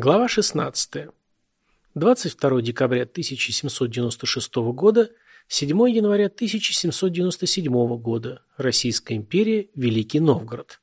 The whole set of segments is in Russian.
Глава 16. 22 декабря 1796 года, 7 января 1797 года. Российская империя, Великий Новгород.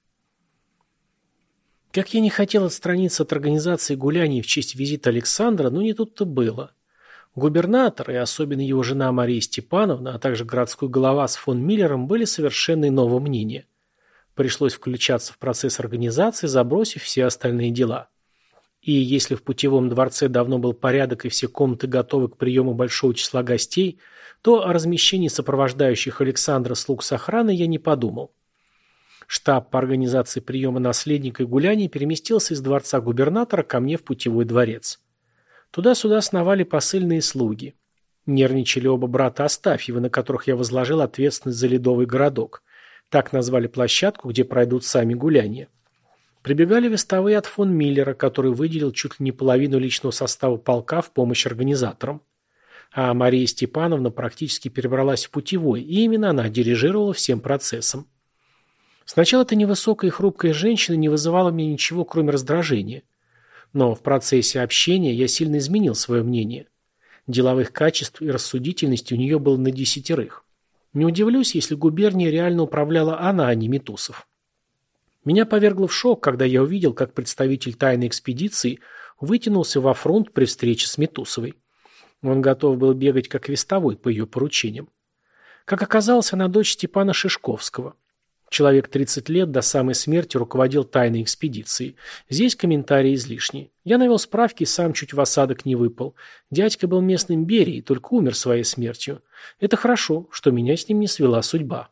Как я не хотел отстраниться от организации гуляний в честь визита Александра, но не тут-то было. Губернатор и особенно его жена Мария Степановна, а также городской голова с фон Миллером были совершенно иного мнения. Пришлось включаться в процесс организации, забросив все остальные дела. И если в путевом дворце давно был порядок и все комнаты готовы к приему большого числа гостей, то о размещении сопровождающих Александра слуг с охраной я не подумал. Штаб по организации приема наследника и гуляний переместился из дворца губернатора ко мне в путевой дворец. Туда-сюда сновали посыльные слуги. Нервничали оба брата Астафьева, на которых я возложил ответственность за Ледовый городок. Так назвали площадку, где пройдут сами гуляния. Прибегали вестовые от фон Миллера, который выделил чуть ли не половину личного состава полка в помощь организаторам. А Мария Степановна практически перебралась в путевой, и именно она дирижировала всем процессом. Сначала эта невысокая и хрупкая женщина не вызывала мне ничего, кроме раздражения. Но в процессе общения я сильно изменил свое мнение. Деловых качеств и рассудительности у нее было на десятерых. Не удивлюсь, если губернией реально управляла она, а не Метусов. Меня повергло в шок, когда я увидел, как представитель тайной экспедиции вытянулся во фронт при встрече с Метусовой. Он готов был бегать как вестовой по ее поручениям. Как оказалось, она дочь Степана Шишковского. Человек 30 лет до самой смерти руководил тайной экспедицией. Здесь комментарии излишни. Я навел справки и сам чуть в осадок не выпал. Дядька был местным Берией, только умер своей смертью. Это хорошо, что меня с ним не свела судьба.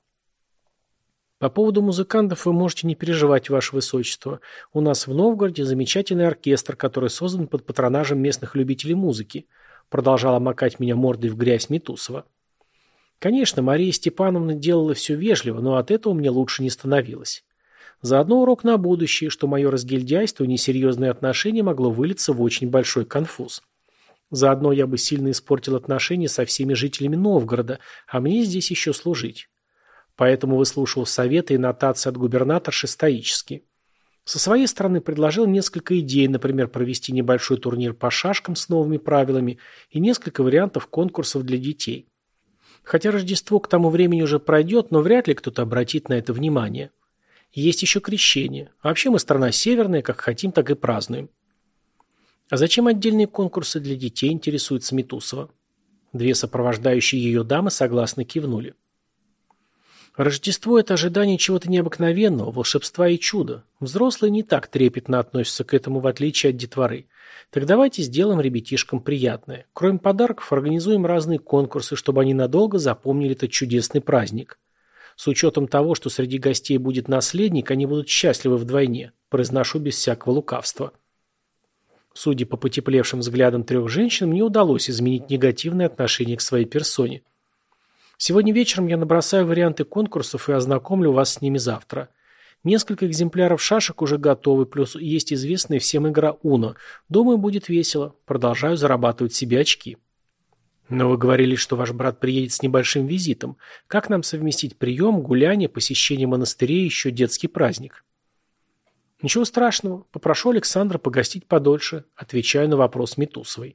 По поводу музыкантов вы можете не переживать, ваше высочество. У нас в Новгороде замечательный оркестр, который создан под патронажем местных любителей музыки. Продолжала макать меня мордой в грязь Метусова. Конечно, Мария Степановна делала все вежливо, но от этого мне лучше не становилось. Заодно урок на будущее, что мое разгильдяйство и несерьезные отношения могло вылиться в очень большой конфуз. Заодно я бы сильно испортил отношения со всеми жителями Новгорода, а мне здесь еще служить. Поэтому выслушивал советы и нотации от губернаторши стоически. Со своей стороны предложил несколько идей, например, провести небольшой турнир по шашкам с новыми правилами и несколько вариантов конкурсов для детей. Хотя Рождество к тому времени уже пройдет, но вряд ли кто-то обратит на это внимание. Есть еще крещение. А вообще мы страна северная, как хотим, так и празднуем. А зачем отдельные конкурсы для детей, интересуется Метусова. Две сопровождающие ее дамы согласно кивнули. Рождество – это ожидание чего-то необыкновенного, волшебства и чуда. Взрослые не так трепетно относятся к этому, в отличие от детворы. Так давайте сделаем ребятишкам приятное. Кроме подарков, организуем разные конкурсы, чтобы они надолго запомнили этот чудесный праздник. С учетом того, что среди гостей будет наследник, они будут счастливы вдвойне. Произношу без всякого лукавства. Судя по потеплевшим взглядам трех женщин, мне удалось изменить негативное отношение к своей персоне. Сегодня вечером я набросаю варианты конкурсов и ознакомлю вас с ними завтра. Несколько экземпляров шашек уже готовы, плюс есть известная всем игра Уно. Думаю, будет весело. Продолжаю зарабатывать себе очки. Но вы говорили, что ваш брат приедет с небольшим визитом. Как нам совместить прием, гуляние, посещение монастырей и еще детский праздник? Ничего страшного. Попрошу Александра погостить подольше. Отвечаю на вопрос Метусовой.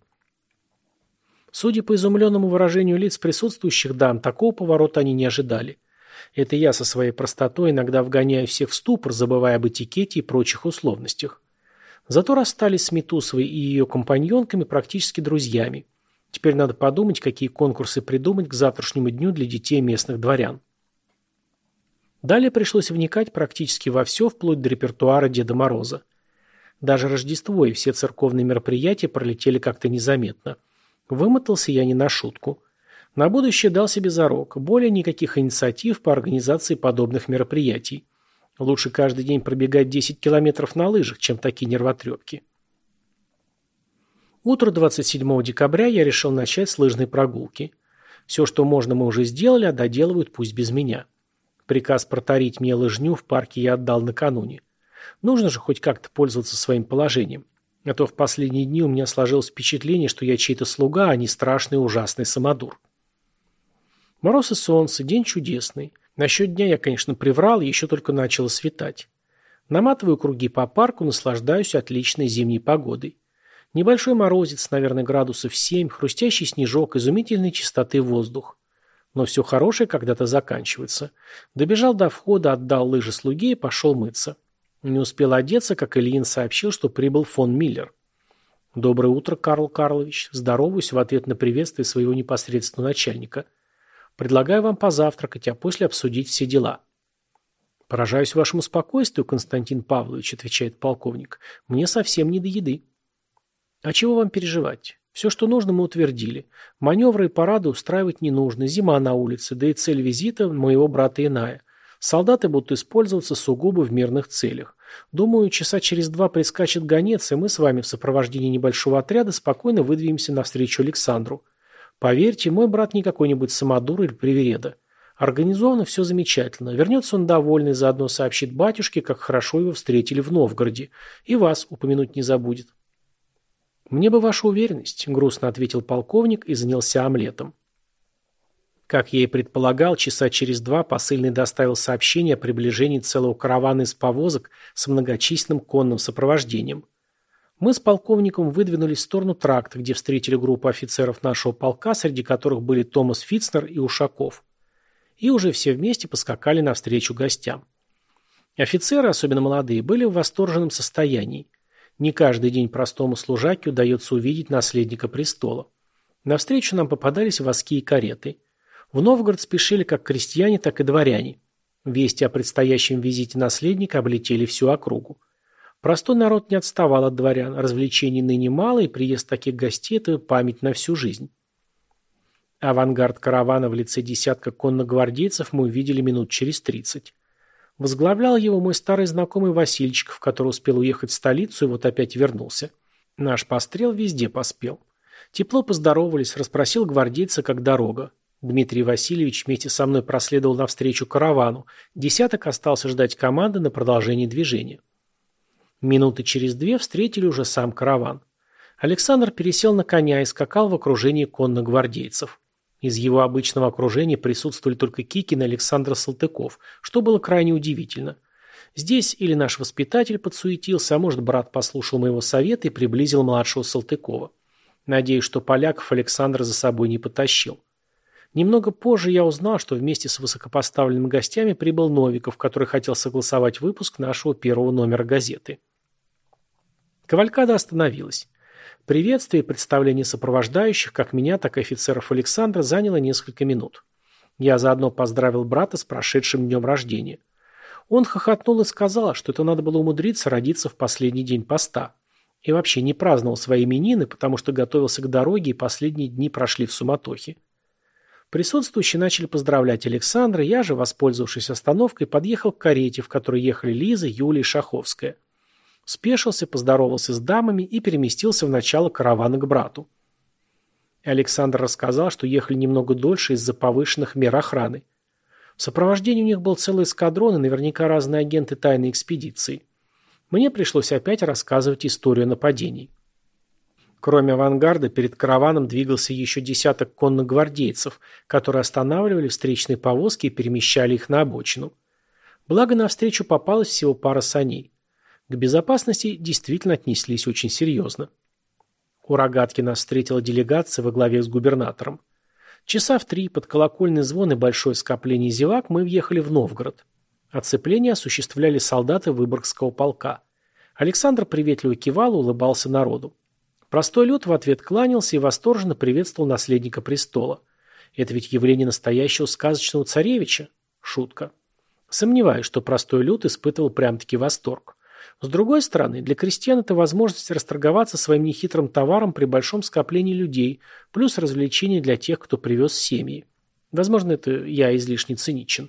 Судя по изумленному выражению лиц присутствующих дам, такого поворота они не ожидали. Это я со своей простотой иногда вгоняю всех в ступор, забывая об этикете и прочих условностях. Зато расстались с Метусовой и ее компаньонками практически друзьями. Теперь надо подумать, какие конкурсы придумать к завтрашнему дню для детей местных дворян. Далее пришлось вникать практически во все, вплоть до репертуара Деда Мороза. Даже Рождество и все церковные мероприятия пролетели как-то незаметно. Вымотался я не на шутку. На будущее дал себе зарок. Более никаких инициатив по организации подобных мероприятий. Лучше каждый день пробегать 10 километров на лыжах, чем такие нервотрепки. Утро 27 декабря я решил начать с лыжной прогулки. Все, что можно, мы уже сделали, а доделывают пусть без меня. Приказ протарить мне лыжню в парке я отдал накануне. Нужно же хоть как-то пользоваться своим положением. А то в последние дни у меня сложилось впечатление, что я чей-то слуга, а не страшный и ужасный самодур. Мороз и солнце, день чудесный. Насчет дня я, конечно, приврал, еще только начало светать. Наматываю круги по парку, наслаждаюсь отличной зимней погодой. Небольшой морозец, наверное, градусов 7, хрустящий снежок, изумительной чистоты воздух. Но все хорошее когда-то заканчивается. Добежал до входа, отдал лыжи слуге и пошел мыться. Не успел одеться, как Ильин сообщил, что прибыл фон Миллер. «Доброе утро, Карл Карлович. Здороваюсь в ответ на приветствие своего непосредственного начальника. Предлагаю вам позавтракать, а после обсудить все дела». «Поражаюсь вашему спокойствию, Константин Павлович», — отвечает полковник. «Мне совсем не до еды». «А чего вам переживать? Все, что нужно, мы утвердили. Маневры и парады устраивать не нужно, зима на улице, да и цель визита моего брата иная. Солдаты будут использоваться сугубо в мирных целях. Думаю, часа через 2 прискачет гонец, и мы с вами в сопровождении небольшого отряда спокойно выдвинемся навстречу Александру. Поверьте, мой брат не какой-нибудь самодур или привереда. Организовано все замечательно. Вернется он довольный, заодно сообщит батюшке, как хорошо его встретили в Новгороде. И вас упомянуть не забудет». «Мне бы ваша уверенность», — грустно ответил полковник и занялся омлетом. Как я и предполагал, часа через 2 посыльный доставил сообщение о приближении целого каравана из повозок с многочисленным конным сопровождением. Мы с полковником выдвинулись в сторону тракта, где встретили группу офицеров нашего полка, среди которых были Томас Фицнер и Ушаков. И уже все вместе поскакали навстречу гостям. Офицеры, особенно молодые, были в восторженном состоянии. Не каждый день простому служаке удается увидеть наследника престола. Навстречу нам попадались воски и кареты. В Новгород спешили как крестьяне, так и дворяне. Вести о предстоящем визите наследника облетели всю округу. Простой народ не отставал от дворян, развлечений ныне мало, и приезд таких гостей – это память на всю жизнь. Авангард каравана в лице десятка конногвардейцев мы увидели минут через 30. Возглавлял его мой старый знакомый Васильчиков, который успел уехать в столицу и вот опять вернулся. Наш пострел везде поспел. Тепло поздоровались, расспросил гвардейца, как дорога. Дмитрий Васильевич вместе со мной проследовал навстречу каравану. Десяток остался ждать команды на продолжение движения. Минуты через 2 встретили уже сам караван. Александр пересел на коня и скакал в окружении конногвардейцев. Из его обычного окружения присутствовали только Кикин и Александр Салтыков, что было крайне удивительно. Здесь или наш воспитатель подсуетился, а может, брат послушал моего совета и приблизил младшего Салтыкова. Надеюсь, что поляков Александр за собой не потащил. Немного позже я узнал, что вместе с высокопоставленными гостями прибыл Новиков, который хотел согласовать выпуск нашего первого номера газеты. Кавалькада остановилась. Приветствие и представление сопровождающих, как меня, так и офицеров Александра, заняло несколько минут. Я заодно поздравил брата с прошедшим днем рождения. Он хохотнул и сказал, что это надо было умудриться родиться в последний день поста. И вообще не праздновал свои именины, потому что готовился к дороге, и последние дни прошли в суматохе. Присутствующие начали поздравлять Александра, я же, воспользовавшись остановкой, подъехал к карете, в которой ехали Лиза, Юлия и Шаховская. Спешился, поздоровался с дамами и переместился в начало каравана к брату. Александр рассказал, что ехали немного дольше из-за повышенных мер охраны. В сопровождении у них был целый эскадрон и наверняка разные агенты тайной экспедиции. Мне пришлось опять рассказывать историю нападений. Кроме авангарда, перед караваном двигался еще десяток конногвардейцев, которые останавливали встречные повозки и перемещали их на обочину. Благо, навстречу попалась всего пара саней. К безопасности действительно отнеслись очень серьезно. У Рогатки нас встретила делегация во главе с губернатором. Часа в 3 под колокольный звон и большое скопление зевак мы въехали в Новгород. Оцепление осуществляли солдаты Выборгского полка. Александр приветливо кивал и улыбался народу. Простой люд в ответ кланялся и восторженно приветствовал наследника престола. Это ведь явление настоящего сказочного царевича? Шутка. Сомневаюсь, что простой люд испытывал прям-таки восторг. С другой стороны, для крестьян это возможность расторговаться своим нехитрым товаром при большом скоплении людей, плюс развлечение для тех, кто привез семьи. Возможно, это я излишне циничен.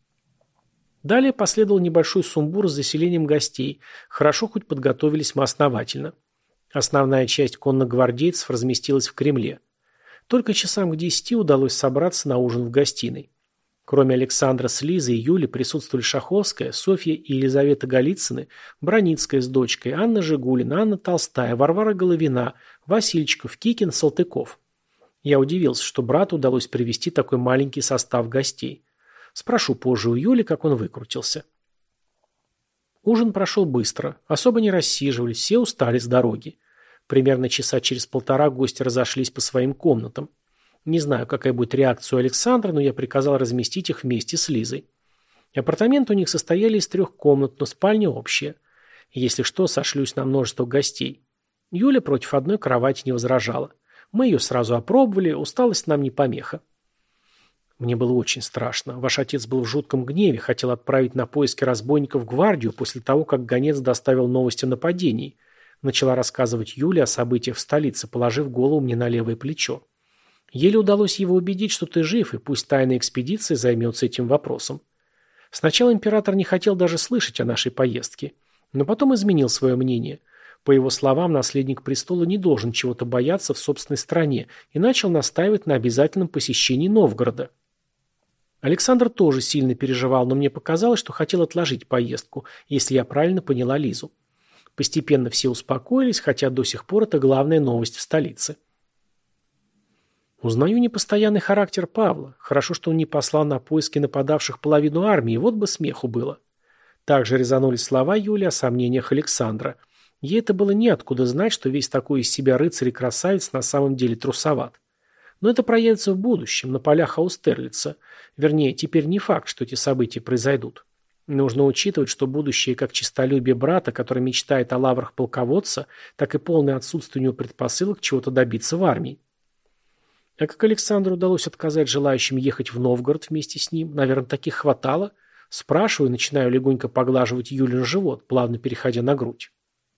Далее последовал небольшой сумбур с заселением гостей. Хорошо хоть подготовились мы основательно. Основная часть конногвардейцев разместилась в Кремле. Только часам к 10 удалось собраться на ужин в гостиной. Кроме Александра с Лизой и Юли присутствовали Шаховская, Софья и Елизавета Голицыны, Броницкая с дочкой, Анна Жигулина, Анна Толстая, Варвара Головина, Васильчиков, Кикин, Салтыков. Я удивился, что брату удалось привести такой маленький состав гостей. Спрошу позже у Юли, как он выкрутился. Ужин прошел быстро, особо не рассиживались, все устали с дороги. Примерно часа через полтора гости разошлись по своим комнатам. Не знаю, какая будет реакция у Александра, но я приказал разместить их вместе с Лизой. Апартаменты у них состояли из 3 комнат, но спальня общая. Если что, сошлюсь на множество гостей. Юля против одной кровати не возражала. Мы ее сразу опробовали, усталость нам не помеха. Мне было очень страшно. Ваш отец был в жутком гневе, хотел отправить на поиски разбойников гвардию после того, как гонец доставил новости о нападении. Начала рассказывать Юля о событиях в столице, положив голову мне на левое плечо. Еле удалось его убедить, что ты жив, и пусть тайная экспедиция займется этим вопросом. Сначала император не хотел даже слышать о нашей поездке, но потом изменил свое мнение. По его словам, наследник престола не должен чего-то бояться в собственной стране и начал настаивать на обязательном посещении Новгорода. Александр тоже сильно переживал, но мне показалось, что хотел отложить поездку, если я правильно поняла Лизу. Постепенно все успокоились, хотя до сих пор это главная новость в столице. Узнаю непостоянный характер Павла. Хорошо, что он не послал на поиски нападавших половину армии, вот бы смеху было. Также резанули слова Юли о сомнениях Александра. Ей это было неоткуда знать, что весь такой из себя рыцарь и красавец на самом деле трусоват. Но это проявится в будущем, на полях Аустерлица. Вернее, теперь не факт, что эти события произойдут. Нужно учитывать, что будущее как честолюбие брата, который мечтает о лаврах полководца, так и полное отсутствие у него предпосылок чего-то добиться в армии. А как Александру удалось отказать желающим ехать в Новгород вместе с ним? Наверное, таких хватало? Спрашиваю, начинаю легонько поглаживать Юлин живот, плавно переходя на грудь.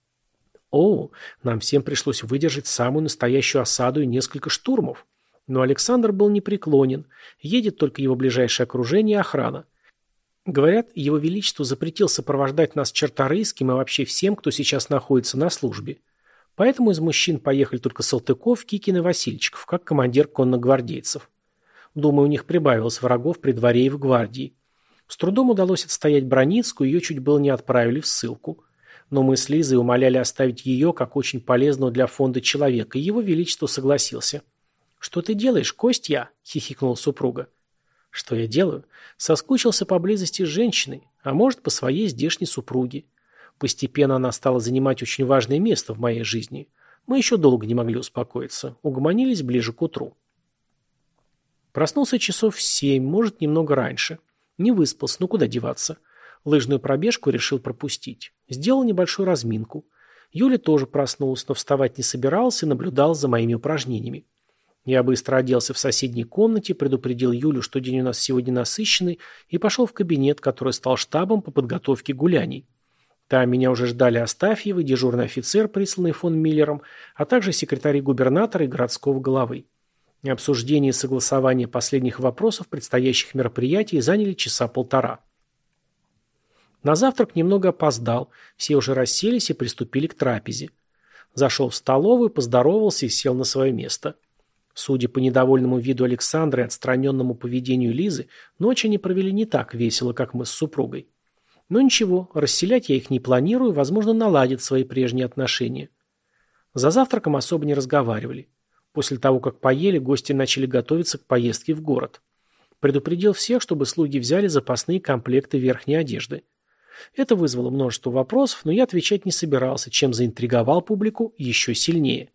О, нам всем пришлось выдержать самую настоящую осаду и несколько штурмов. Но Александр был непреклонен. Едет только его ближайшее окружение и охрана. Говорят, его величество запретил сопровождать нас Черторийским и вообще всем, кто сейчас находится на службе. Поэтому из мужчин поехали только Салтыков, Кикин и Васильчиков, как командир конногвардейцев. Думаю, у них прибавилось врагов при дворе и в гвардии. С трудом удалось отстоять Броницкую, ее чуть было не отправили в ссылку. Но мы с Лизой умоляли оставить ее как очень полезного для фонда человека, и его величество согласился. «Что ты делаешь, Костя?» – хихикнула супруга. «Что я делаю? Соскучился поблизости с женщиной, а может, по своей здешней супруге. Постепенно она стала занимать очень важное место в моей жизни. Мы еще долго не могли успокоиться, угомонились ближе к утру». Проснулся часов в 7, может, немного раньше. Не выспался, ну куда деваться. Лыжную пробежку решил пропустить. Сделал небольшую разминку. Юля тоже проснулась, но вставать не собиралась и наблюдала за моими упражнениями. Я быстро оделся в соседней комнате, предупредил Юлю, что день у нас сегодня насыщенный, и пошел в кабинет, который стал штабом по подготовке гуляний. Там меня уже ждали Астафьевы, дежурный офицер, присланный фон Миллером, а также секретари губернатора и городского главы. Обсуждение и согласование последних вопросов предстоящих мероприятий заняли часа полтора. На завтрак немного опоздал, все уже расселись и приступили к трапезе. Зашел в столовую, поздоровался и сел на свое место. Судя по недовольному виду Александра и отстраненному поведению Лизы, ночь они провели не так весело, как мы с супругой. Но ничего, расселять я их не планирую, возможно, наладят свои прежние отношения. За завтраком особо не разговаривали. После того, как поели, гости начали готовиться к поездке в город. Предупредил всех, чтобы слуги взяли запасные комплекты верхней одежды. Это вызвало множество вопросов, но я отвечать не собирался, чем заинтриговал публику еще сильнее.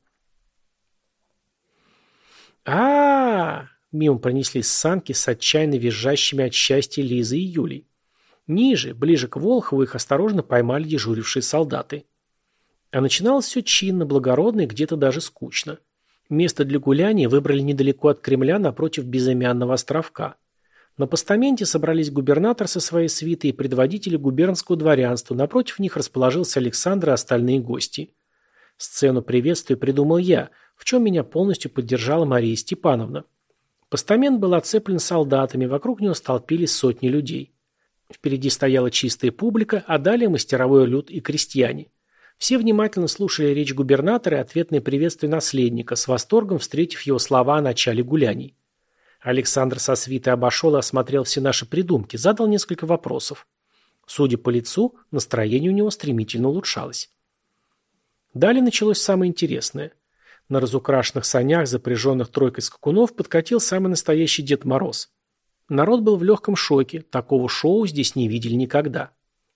Мимо пронеслись санки с отчаянно визжащими от счастья Лизой и Юлей. Ниже, ближе к Волхову, их осторожно поймали дежурившие солдаты. А начиналось все чинно, благородно и где-то даже скучно. Место для гуляния выбрали недалеко от Кремля, напротив безымянного островка. На постаменте собрались губернатор со своей свитой и предводители губернского дворянства, напротив них расположился Александр и остальные гости. Сцену приветствия придумал я, в чем меня полностью поддержала Мария Степановна. Постамент был оцеплен солдатами, вокруг него столпились сотни людей. Впереди стояла чистая публика, а далее мастеровой люд и крестьяне. Все внимательно слушали речь губернатора и ответное приветствие наследника, с восторгом встретив его слова о начале гуляний. Александр со свитой обошел и осмотрел все наши придумки, задал несколько вопросов. Судя по лицу, настроение у него стремительно улучшалось. Далее началось самое интересное. На разукрашенных санях, запряженных тройкой скакунов, подкатил самый настоящий Дед Мороз. Народ был в легком шоке, такого шоу здесь не видели никогда.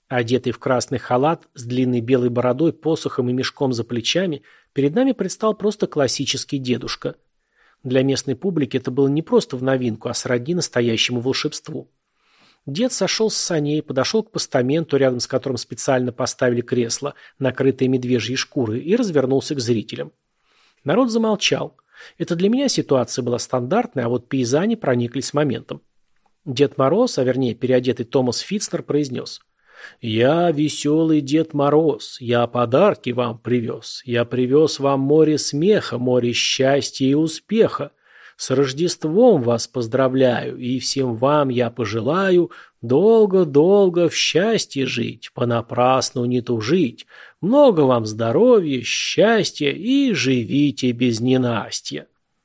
Одетый в красный халат, с длинной белой бородой, посохом и мешком за плечами, перед нами предстал просто классический дедушка. Для местной публики это было не просто в новинку, а сродни настоящему волшебству. Дед сошел с саней, подошел к постаменту, рядом с которым специально поставили кресло, накрытое медвежьей шкурой, и развернулся к зрителям. Народ замолчал. Это для меня ситуация была стандартная, а вот пейзане прониклись моментом. Дед Мороз, а вернее переодетый Томас Фитцнер, произнес: «Я веселый Дед Мороз, я подарки вам привез. Я привез вам море смеха, море счастья и успеха. С Рождеством вас поздравляю, и всем вам я пожелаю долго-долго в счастье жить, понапрасну не тужить. Много вам здоровья, счастья и живите без ненастья».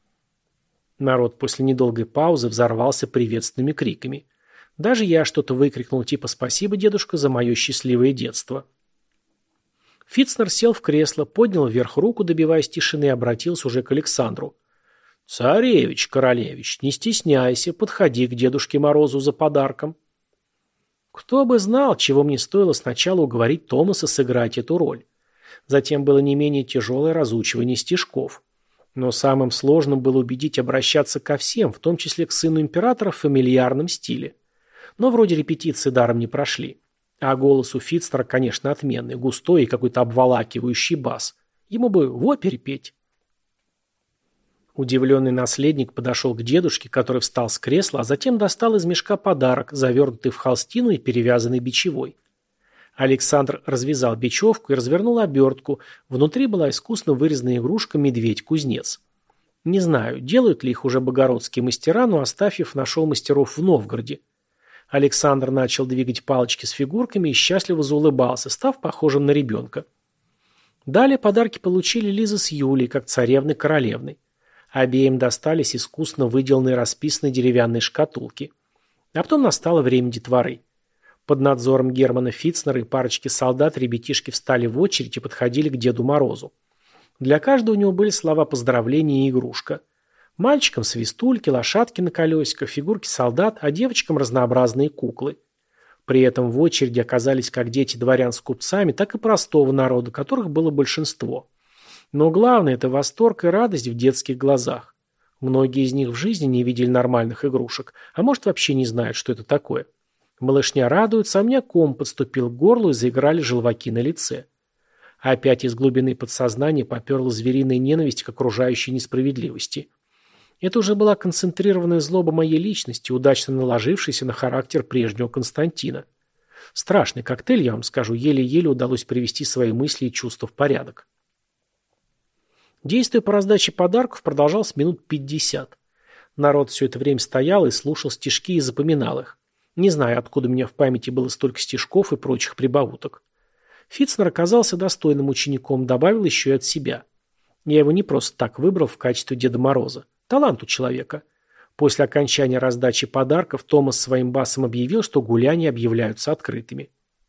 Народ после недолгой паузы взорвался приветственными криками. Даже я что-то выкрикнул типа «Спасибо, дедушка, за мое счастливое детство». Фитцнер сел в кресло, поднял вверх руку, добиваясь тишины, и обратился уже к Александру. «Царевич, королевич, не стесняйся, подходи к Дедушке Морозу за подарком». Кто бы знал, чего мне стоило сначала уговорить Томаса сыграть эту роль. Затем было не менее тяжелое разучивание стишков. Но самым сложным было убедить обращаться ко всем, в том числе к сыну императора в фамильярном стиле. Но вроде репетиции даром не прошли. А голос у Фитцнера, конечно, отменный, густой и какой-то обволакивающий бас. Ему бы в опере петь. Удивленный наследник подошел к дедушке, который встал с кресла, а затем достал из мешка подарок, завернутый в холстину и перевязанный бичевой. Александр развязал бечевку и развернул обертку. Внутри была искусно вырезанная игрушка «Медведь-кузнец». Не знаю, делают ли их уже богородские мастера, но Астафьев нашел мастеров в Новгороде. Александр начал двигать палочки с фигурками и счастливо заулыбался, став похожим на ребенка. Далее подарки получили Лиза с Юлей, как царевны-королевны. Обеим достались искусно выделанные расписанные деревянные шкатулки. А потом настало время детворы. Под надзором Германа Фитцнера и парочки солдат ребятишки встали в очередь и подходили к Деду Морозу. Для каждого у него были слова поздравления и игрушка. Мальчикам свистульки, лошадки на колесиках, фигурки солдат, а девочкам разнообразные куклы. При этом в очереди оказались как дети дворян с купцами, так и простого народа, которых было большинство. Но главное – это восторг и радость в детских глазах. Многие из них в жизни не видели нормальных игрушек, а может вообще не знают, что это такое. Малышня радуется, а у меня ком подступил к горлу и заиграли желваки на лице. Опять из глубины подсознания поперла звериная ненависть к окружающей несправедливости. Это уже была концентрированная злоба моей личности, удачно наложившаяся на характер прежнего Константина. Страшный коктейль, я вам скажу, еле-еле удалось привести свои мысли и чувства в порядок. Действие по раздаче подарков продолжалось минут 50. Народ все это время стоял и слушал стишки и запоминал их. Не знаю, откуда у меня в памяти было столько стишков и прочих прибауток. Фитцнер оказался достойным учеником, добавил еще и от себя. Я его не просто так выбрал в качестве Деда Мороза. Талант у человека. После окончания раздачи подарков Томас своим басом объявил, что гуляния объявляются открытыми.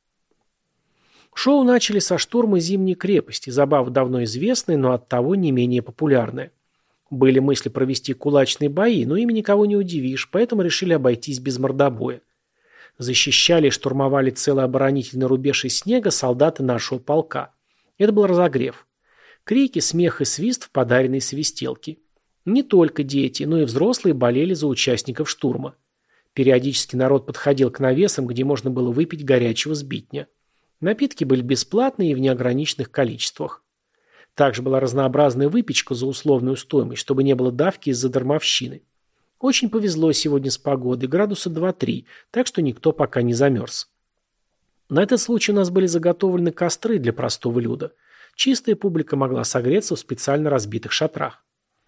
Шоу начали со штурма Зимней крепости, забава давно известная, но оттого не менее популярная. Были мысли провести кулачные бои, но ими никого не удивишь, поэтому решили обойтись без мордобоя. Защищали и штурмовали целый оборонительный рубеж из снега солдаты нашего полка. Это был разогрев. Крики, смех и свист в подаренной свистелке. Не только дети, но и взрослые болели за участников штурма. Периодически народ подходил к навесам, где можно было выпить горячего сбитня. Напитки были бесплатные и в неограниченных количествах. Также была разнообразная выпечка за условную стоимость, чтобы не было давки из-за дармовщины. Очень повезло сегодня с погодой, градуса 2-3, так что никто пока не замерз. На этот случай у нас были заготовлены костры для простого люда. Чистая публика могла согреться в специально разбитых шатрах.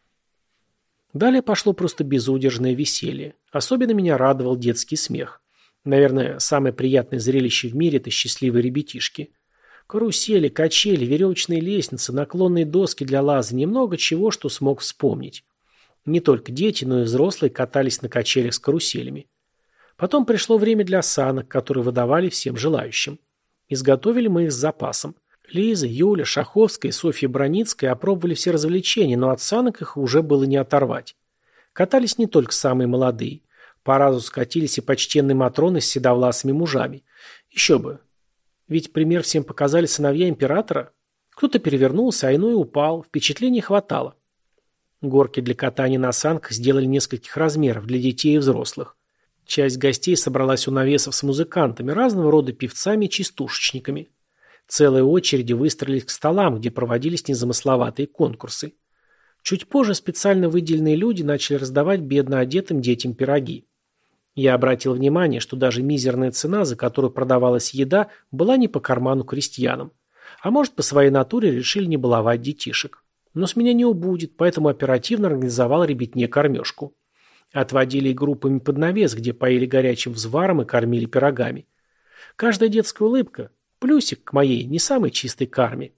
Далее пошло просто безудержное веселье. Особенно меня радовал детский смех. Наверное, самое приятное зрелище в мире – это счастливые ребятишки. Карусели, качели, веревочные лестницы, наклонные доски для лазания, много чего, что смог вспомнить. Не только дети, но и взрослые катались на качелях с каруселями. Потом пришло время для санок, которые выдавали всем желающим. Изготовили мы их с запасом. Лиза, Юля, Шаховская и Софья Броницкая опробовали все развлечения, но от санок их уже было не оторвать. Катались не только самые молодые. По разу скатились и почтенные матроны с седовласыми мужами. Еще бы. Ведь пример всем показали сыновья императора. Кто-то перевернулся, а иной упал. Впечатлений хватало. Горки для катания на санках сделали нескольких размеров для детей и взрослых. Часть гостей собралась у навесов с музыкантами, разного рода певцами и частушечниками. Целые очереди выстроились к столам, где проводились незамысловатые конкурсы. Чуть позже специально выделенные люди начали раздавать бедно одетым детям пироги. Я обратил внимание, что даже мизерная цена, за которую продавалась еда, была не по карману крестьянам. А может, по своей натуре решили не баловать детишек. Но с меня не убудет, поэтому оперативно организовал ребятне кормежку. Отводили их группами под навес, где поили горячим взваром и кормили пирогами. Каждая детская улыбка – плюсик к моей не самой чистой карме.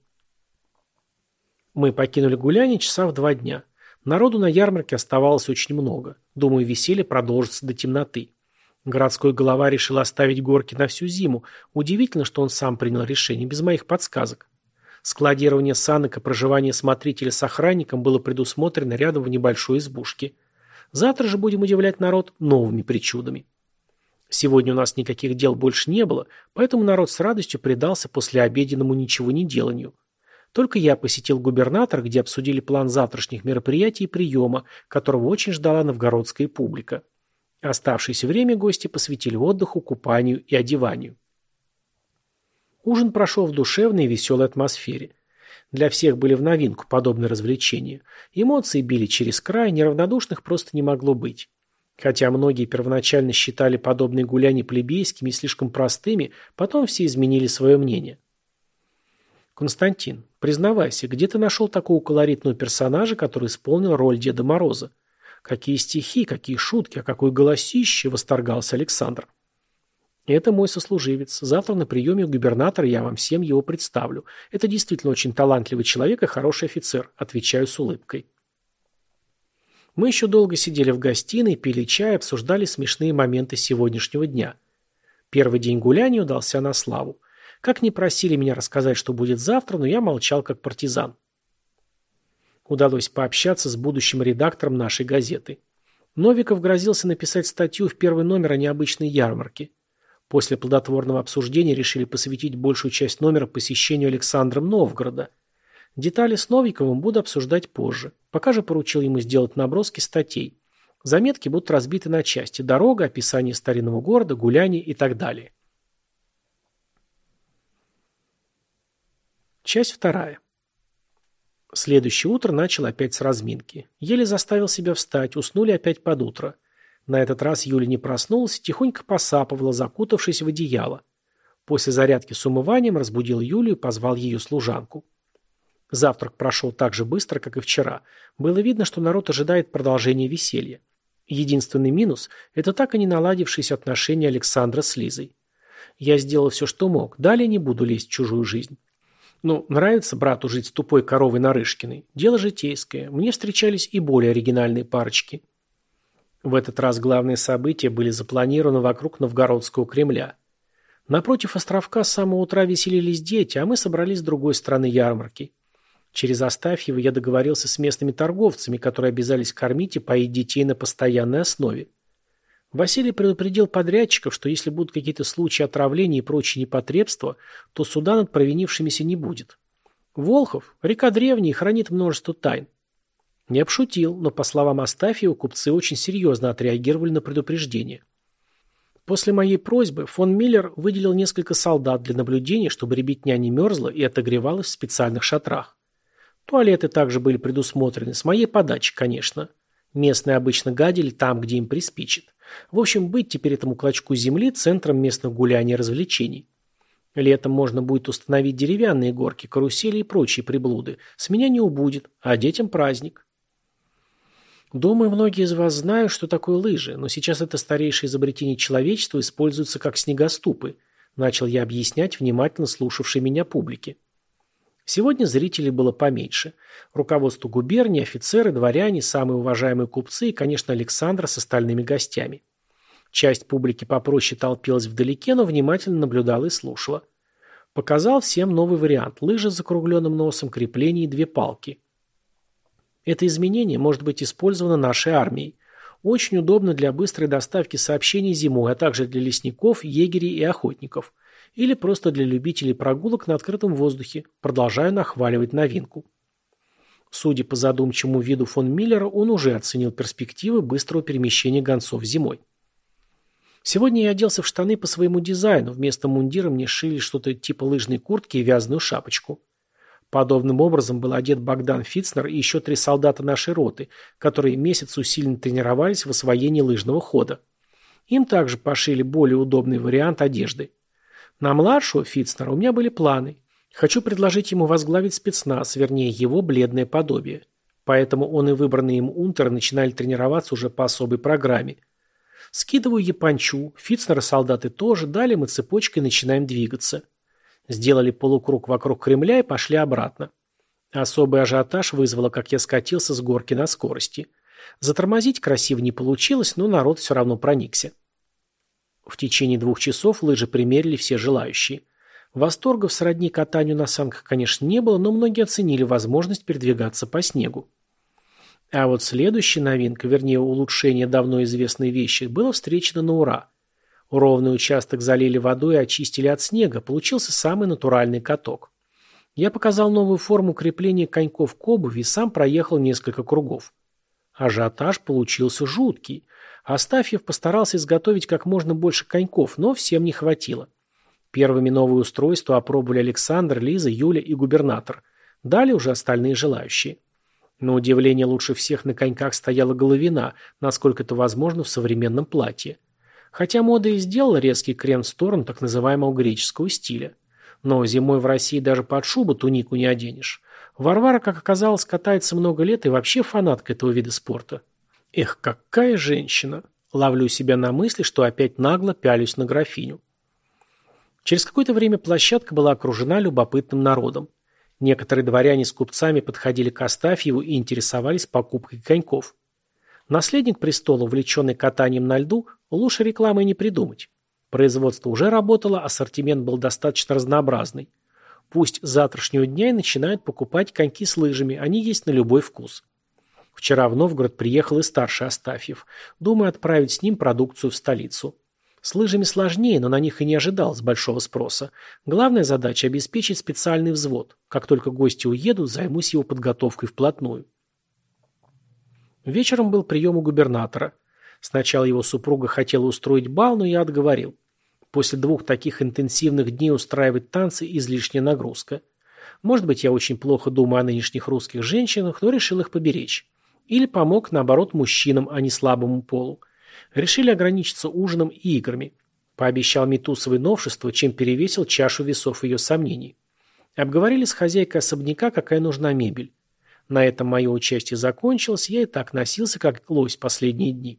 Мы покинули гуляние часа в 2 дня. Народу на ярмарке оставалось очень много. Думаю, веселье продолжится до темноты. Городской голова решил оставить горки на всю зиму. Удивительно, что он сам принял решение, без моих подсказок. Складирование санок и проживание смотрителя с охранником было предусмотрено рядом в небольшой избушке. Завтра же будем удивлять народ новыми причудами. Сегодня у нас никаких дел больше не было, поэтому народ с радостью предался послеобеденному ничего не деланию. Только я посетил губернатора, где обсудили план завтрашних мероприятий и приема, которого очень ждала новгородская публика. Оставшееся время гости посвятили отдыху, купанию и одеванию. Ужин прошел в душевной и веселой атмосфере. Для всех были в новинку подобные развлечения. Эмоции били через край, неравнодушных просто не могло быть. Хотя многие первоначально считали подобные гуляния плебейскими и слишком простыми, потом все изменили свое мнение. «Константин, признавайся, где ты нашел такого колоритного персонажа, который исполнил роль Деда Мороза? Какие стихи, какие шутки, а какое голосище!» — восторгался Александр. «Это мой сослуживец. Завтра на приеме у губернатора я вам всем его представлю. Это действительно очень талантливый человек и хороший офицер», — отвечаю с улыбкой. Мы еще долго сидели в гостиной, пили чай, обсуждали смешные моменты сегодняшнего дня. Первый день гуляния удался на славу. Как ни просили меня рассказать, что будет завтра, но я молчал как партизан. Удалось пообщаться с будущим редактором нашей газеты. Новиков грозился написать статью в первый номер о необычной ярмарке. После плодотворного обсуждения решили посвятить большую часть номера посещению Александром Новгорода. Детали с Новиковым буду обсуждать позже. Пока же поручил ему сделать наброски статей. Заметки будут разбиты на части: дорога, описание старинного города, гуляния и так далее. Часть 2. Следующее утро начал опять с разминки. Еле заставил себя встать, уснули опять под утро. На этот раз Юля не проснулась и тихонько посапывала, закутавшись в одеяло. После зарядки с умыванием разбудил Юлю и позвал ее служанку. Завтрак прошел так же быстро, как и вчера. Было видно, что народ ожидает продолжения веселья. Единственный минус – это так и не наладившиеся отношения Александра с Лизой. Я сделал все, что мог. Далее не буду лезть в чужую жизнь. Ну, нравится брату жить с тупой коровой Нарышкиной. Дело житейское. Мне встречались и более оригинальные парочки. В этот раз главные события были запланированы вокруг Новгородского Кремля. Напротив островка с самого утра веселились дети, а мы собрались с другой стороны ярмарки. Через Астафьева я договорился с местными торговцами, которые обязались кормить и поить детей на постоянной основе. Василий предупредил подрядчиков, что если будут какие-то случаи отравления и прочие непотребства, то суда над провинившимися не будет. Волхов, река древняя, хранит множество тайн. Не обшутил, но, по словам Астафьева, купцы очень серьезно отреагировали на предупреждение. После моей просьбы фон Миллер выделил несколько солдат для наблюдения, чтобы ребятня не мерзла и отогревалась в специальных шатрах. Туалеты также были предусмотрены, с моей подачи, конечно. Местные обычно гадили там, где им приспичит. В общем, быть теперь этому клочку земли центром местных гуляний и развлечений. Летом можно будет установить деревянные горки, карусели и прочие приблуды. С меня не убудет, а детям праздник. Думаю, многие из вас знают, что такое лыжи, но сейчас это старейшее изобретение человечества используется как снегоступы, начал я объяснять внимательно слушавшей меня публике. Сегодня зрителей было поменьше. Руководство губернии, офицеры, дворяне, самые уважаемые купцы и, конечно, Александр с остальными гостями. Часть публики попроще толпилась вдалеке, но внимательно наблюдала и слушала. Показал всем новый вариант – лыжи с закругленным носом, крепление и 2 палки. Это изменение может быть использовано нашей армией. Очень удобно для быстрой доставки сообщений зимой, а также для лесников, егерей и охотников. Или просто для любителей прогулок на открытом воздухе. Продолжаю нахваливать новинку. Судя по задумчивому виду фон Миллера, он уже оценил перспективы быстрого перемещения гонцов зимой. Сегодня я оделся в штаны по своему дизайну. Вместо мундира мне шили что-то типа лыжной куртки и вязаную шапочку. Подобным образом был одет Богдан Фицнер и еще 3 солдата нашей роты, которые месяц усиленно тренировались в освоении лыжного хода. Им также пошили более удобный вариант одежды. На младшего Фицнера у меня были планы. Хочу предложить ему возглавить спецназ, вернее его бледное подобие. Поэтому он и выбранные им унтеры начинали тренироваться уже по особой программе. Скидываю япончу, Фицнера солдаты тоже, далее мы цепочкой начинаем двигаться. Сделали полукруг вокруг Кремля и пошли обратно. Особый ажиотаж вызвало, как я скатился с горки на скорости. Затормозить красиво не получилось, но народ все равно проникся. В течение 2 часов лыжи примерили все желающие. Восторгов сродни катанию на санках, конечно, не было, но многие оценили возможность передвигаться по снегу. А вот следующая новинка, вернее улучшение давно известной вещи, было встречено на ура. Ровный участок залили водой и очистили от снега, получился самый натуральный каток. Я показал новую форму крепления коньков к обуви и сам проехал несколько кругов. Ажиотаж получился жуткий. Астафьев постарался изготовить как можно больше коньков, но всем не хватило. Первыми новые устройства опробовали Александр, Лиза, Юля и губернатор. Далее уже остальные желающие. На удивление лучше всех на коньках стояла Головина, насколько это возможно в современном платье. Хотя мода и сделала резкий крен в сторону так называемого греческого стиля. Но зимой в России даже под шубу тунику не оденешь. Варвара, как оказалось, катается много лет и вообще фанатка этого вида спорта. Эх, какая женщина! Ловлю себя на мысли, что опять нагло пялюсь на графиню. Через какое-то время площадка была окружена любопытным народом. Некоторые дворяне с купцами подходили к Астафьеву и интересовались покупкой коньков. Наследник престола, увлеченный катанием на льду, лучше рекламы не придумать. Производство уже работало, ассортимент был достаточно разнообразный. Пусть с завтрашнего дня и начинают покупать коньки с лыжами, они есть на любой вкус. Вчера в Новгород приехал и старший Астафьев. Думаю отправить с ним продукцию в столицу. С лыжами сложнее, но на них и не ожидалось большого спроса. Главная задача – обеспечить специальный взвод. Как только гости уедут, займусь его подготовкой вплотную. Вечером был прием у губернатора. Сначала его супруга хотела устроить бал, но я отговорил. После 2 таких интенсивных дней устраивать танцы – излишняя нагрузка. Может быть, я очень плохо думаю о нынешних русских женщинах, но решил их поберечь. Или помог, наоборот, мужчинам, а не слабому полу. Решили ограничиться ужином и играми. Пообещал Митусовой новшество, чем перевесил чашу весов ее сомнений. Обговорили с хозяйкой особняка, какая нужна мебель. На этом мое участие закончилось, я и так носился, как лось последние дни.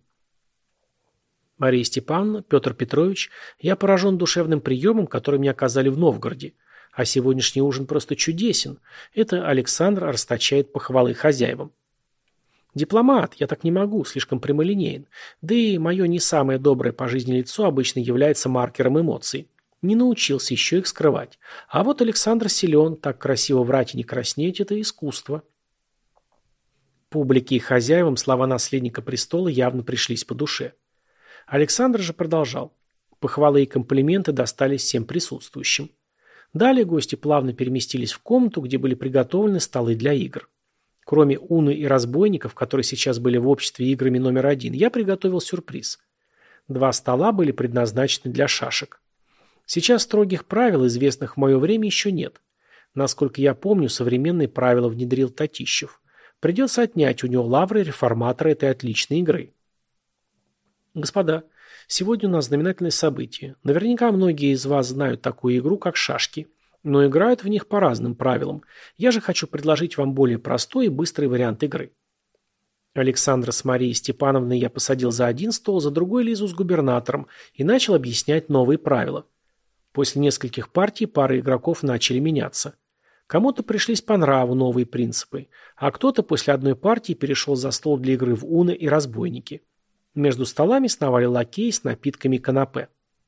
Мария Степановна, Петр Петрович, я поражен душевным приемом, который мне оказали в Новгороде. А сегодняшний ужин просто чудесен. Это Александр расточает похвалы хозяевам. Дипломат, я так не могу, слишком прямолинеен. Да и мое не самое доброе по жизни лицо обычно является маркером эмоций. Не научился еще их скрывать. А вот Александр силен, так красиво врать и не краснеть – это искусство. Публике и хозяевам слова наследника престола явно пришлись по душе. Александр же продолжал. Похвалы и комплименты достались всем присутствующим. Далее гости плавно переместились в комнату, где были приготовлены столы для игр. Кроме Уны и разбойников, которые сейчас были в обществе играми номер 1, я приготовил сюрприз. 2 стола были предназначены для шашек. Сейчас строгих правил, известных в мое время, еще нет. Насколько я помню, современные правила внедрил Татищев. Придется отнять у него лавры реформатора этой отличной игры. Господа, сегодня у нас знаменательное событие. Наверняка многие из вас знают такую игру, как шашки. Но играют в них по разным правилам. Я же хочу предложить вам более простой и быстрый вариант игры. Александра с Марией Степановной я посадил за один стол, за другой Лизу с губернатором и начал объяснять новые правила. После нескольких партий пары игроков начали меняться. Кому-то пришлись по нраву новые принципы, а кто-то после одной партии перешел за стол для игры в уно и разбойники. Между столами сновали лакеи с напитками и канапе.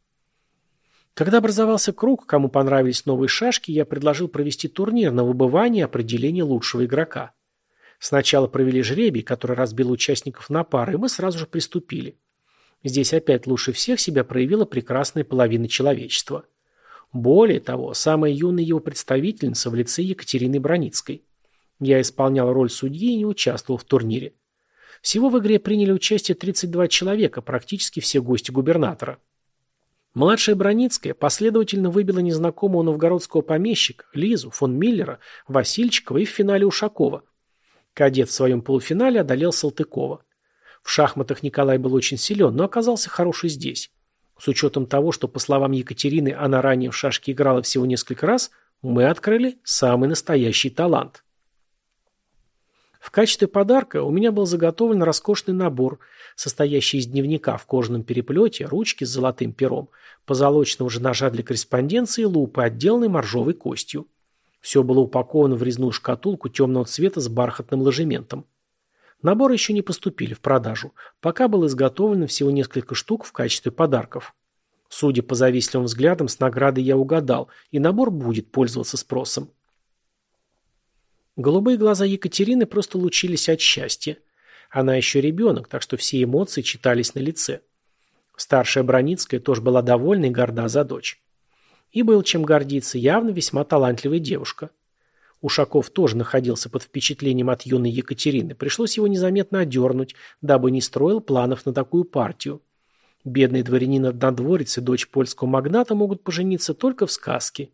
Когда образовался круг, кому понравились новые шашки, я предложил провести турнир на выбывание и определение лучшего игрока. Сначала провели жребий, который разбил участников на пары, и мы сразу же приступили. Здесь опять лучше всех себя проявила прекрасная половина человечества. Более того, самая юная его представительница в лице Екатерины Броницкой. Я исполнял роль судьи и не участвовал в турнире. Всего в игре приняли участие 32 человека, практически все гости губернатора. Младшая Броницкая последовательно выбила незнакомого новгородского помещика, Лизу, фон Миллера, Васильчикова и в финале Ушакова. Кадет в своем полуфинале одолел Салтыкова. В шахматах Николай был очень силен, но оказался хороший здесь. С учетом того, что, по словам Екатерины, она ранее в шашки играла всего несколько раз, мы открыли самый настоящий талант. В качестве подарка у меня был заготовлен роскошный набор, состоящий из дневника в кожаном переплете, ручки с золотым пером, позолоченного же ножа для корреспонденции и лупы, отделанной моржовой костью. Все было упаковано в резную шкатулку темного цвета с бархатным ложементом. Наборы еще не поступили в продажу, пока было изготовлено всего несколько штук в качестве подарков. Судя по завистливым взглядам, с наградой я угадал, и набор будет пользоваться спросом. Голубые глаза Екатерины просто лучились от счастья. Она еще ребенок, так что все эмоции читались на лице. Старшая Броницкая тоже была довольна и горда за дочь. И был чем гордиться, явно весьма талантливая девушка. Ушаков тоже находился под впечатлением от юной Екатерины, пришлось его незаметно одернуть, дабы не строил планов на такую партию. Бедный дворянин-однодворец и дочь польского магната могут пожениться только в сказке.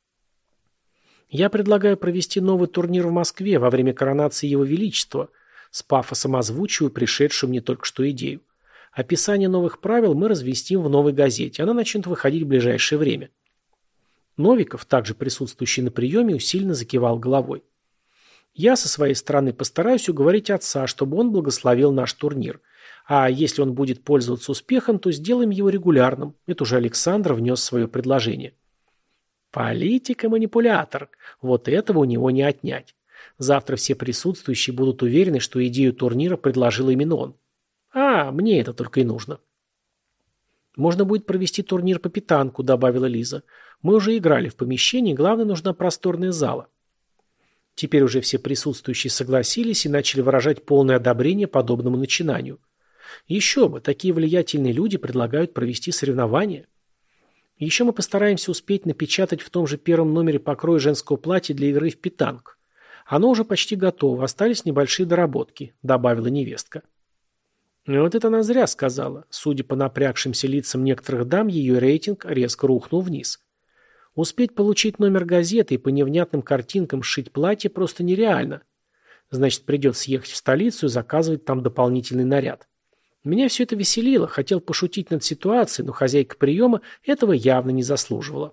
Я предлагаю провести новый турнир в Москве во время коронации Его Величества, с пафосом озвучиваю пришедшую мне только что идею. Описание новых правил мы разместим в новой газете, она начнет выходить в ближайшее время. Новиков, также присутствующий на приеме, усиленно закивал головой. Я со своей стороны постараюсь уговорить отца, чтобы он благословил наш турнир. А если он будет пользоваться успехом, то сделаем его регулярным. Это уже Александр внес свое предложение. Политик и манипулятор. Вот этого у него не отнять. Завтра все присутствующие будут уверены, что идею турнира предложил именно он. А, мне это только и нужно. Можно будет провести турнир по питанку, добавила Лиза. Мы уже играли в помещении, главное, нужна просторная зала. Теперь уже все присутствующие согласились и начали выражать полное одобрение подобному начинанию. Еще бы, такие влиятельные люди предлагают провести соревнования. Еще мы постараемся успеть напечатать в том же первом номере покрой женского платья для игры в питанг. Оно уже почти готово, остались небольшие доработки, добавила невестка. Вот это она зря сказала. Судя по напрягшимся лицам некоторых дам, ее рейтинг резко рухнул вниз. Успеть получить номер газеты и по невнятным картинкам сшить платье просто нереально. Значит, придется ехать в столицу и заказывать там дополнительный наряд. Меня все это веселило, хотел пошутить над ситуацией, но хозяйка приема этого явно не заслуживала.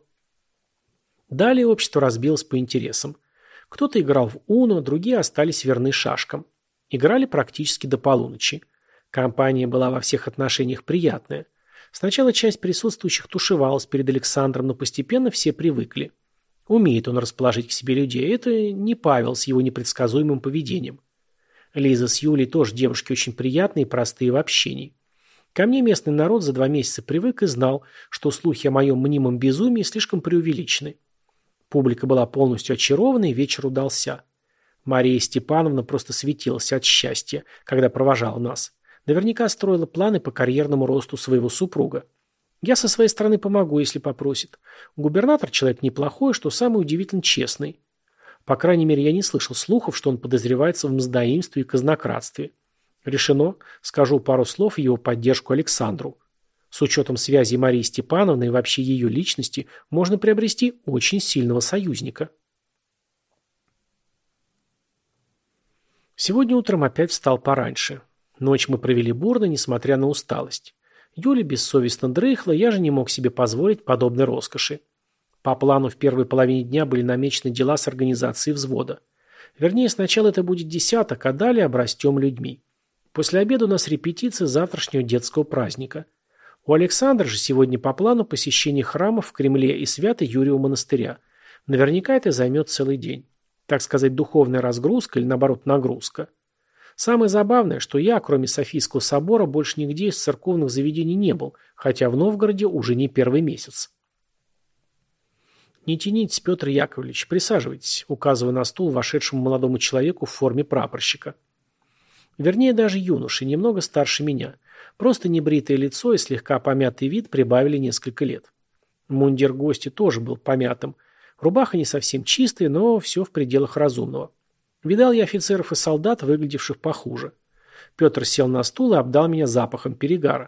Далее общество разбилось по интересам. Кто-то играл в Уно, другие остались верны шашкам. Играли практически до полуночи. Компания была во всех отношениях приятная. Сначала часть присутствующих тушевалась перед Александром, но постепенно все привыкли. Умеет он расположить к себе людей, это не Павел с его непредсказуемым поведением. Лиза с Юлей тоже девушки очень приятные и простые в общении. Ко мне местный народ за 2 месяца привык и знал, что слухи о моем мнимом безумии слишком преувеличены. Публика была полностью очарована, и вечер удался. Мария Степановна просто светилась от счастья, когда провожала нас. Наверняка строила планы по карьерному росту своего супруга. Я со своей стороны помогу, если попросит. Губернатор человек неплохой, что самое удивительно честный. По крайней мере, я не слышал слухов, что он подозревается в мздоимстве и казнократстве. Решено, скажу пару слов в его поддержку Александру. С учетом связи Марии Степановны и вообще ее личности можно приобрести очень сильного союзника. Сегодня утром опять встал пораньше. Ночь мы провели бурно, несмотря на усталость. Юля бессовестно дрыхла, я же не мог себе позволить подобной роскоши. По плану в первой половине дня были намечены дела с организацией взвода. Вернее, сначала это будет десяток, а далее обрастем людьми. После обеда у нас репетиция завтрашнего детского праздника. У Александра же сегодня по плану посещение храмов в Кремле и Свято-Юрьева монастыря. Наверняка это займет целый день. Так сказать, духовная разгрузка или, наоборот, нагрузка. Самое забавное, что я, кроме Софийского собора, больше нигде из церковных заведений не был, хотя в Новгороде уже не первый месяц. «Не тянитесь, Петр Яковлевич, присаживайтесь», указывая на стул вошедшему молодому человеку в форме прапорщика. Вернее, даже юноши, немного старше меня. Просто небритое лицо и слегка помятый вид прибавили несколько лет. Мундир гостя тоже был помятым. Рубаха не совсем чистая, но все в пределах разумного. Видал я офицеров и солдат, выглядевших похуже. Петр сел на стул и обдал меня запахом перегара.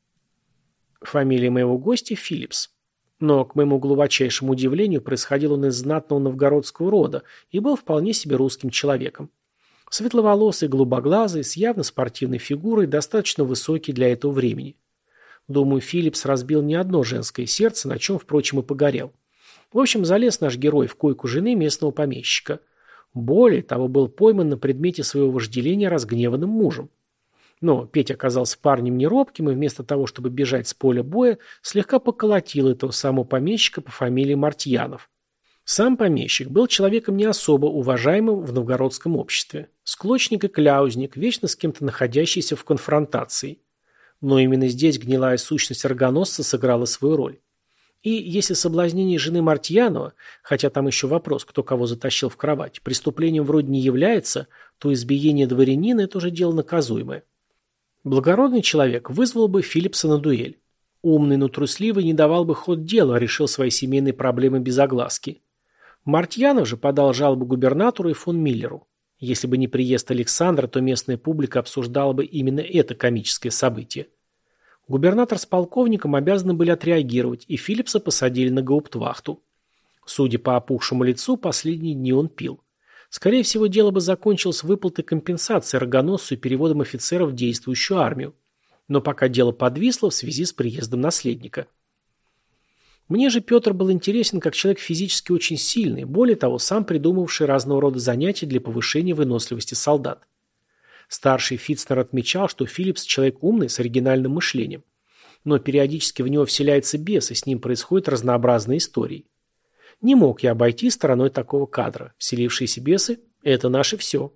Фамилия моего гостя Филлипс. Но, к моему глубочайшему удивлению, происходил он из знатного новгородского рода и был вполне себе русским человеком. Светловолосый, голубоглазый, с явно спортивной фигурой, достаточно высокий для этого времени. Думаю, Филлипс разбил не одно женское сердце, на чем, впрочем, и погорел. В общем, залез наш герой в койку жены местного помещика. Более того, был пойман на предмете своего вожделения разгневанным мужем. Но Петя оказался парнем неробким и вместо того, чтобы бежать с поля боя, слегка поколотил этого самого помещика по фамилии Мартьянов. Сам помещик был человеком не особо уважаемым в новгородском обществе. Склочник и кляузник, вечно с кем-то находящийся в конфронтации. Но именно здесь гнилая сущность рогоносца сыграла свою роль. И если соблазнение жены Мартьянова, хотя там еще вопрос, кто кого затащил в кровать, преступлением вроде не является, то избиение дворянина – это уже дело наказуемое. Благородный человек вызвал бы Филлипса на дуэль. Умный, но трусливый не давал бы ход делу, а решил свои семейные проблемы без огласки. Мартьянов же подал жалобу губернатору и фон Миллеру. Если бы не приезд Александра, то местная публика обсуждала бы именно это комическое событие. Губернатор с полковником обязаны были отреагировать, и Филлипса посадили на гауптвахту. Судя по опухшему лицу, последние дни он пил. Скорее всего, дело бы закончилось выплатой компенсации рогоносцу и переводом офицеров в действующую армию. Но пока дело подвисло в связи с приездом наследника. Мне же Петр был интересен как человек физически очень сильный, более того, сам придумывавший разного рода занятия для повышения выносливости солдат. Старший Фицнер отмечал, что Филлипс человек умный, с оригинальным мышлением. Но периодически в него вселяется бес, и с ним происходят разнообразные истории. Не мог я обойти стороной такого кадра. Вселившиеся бесы – это наше все.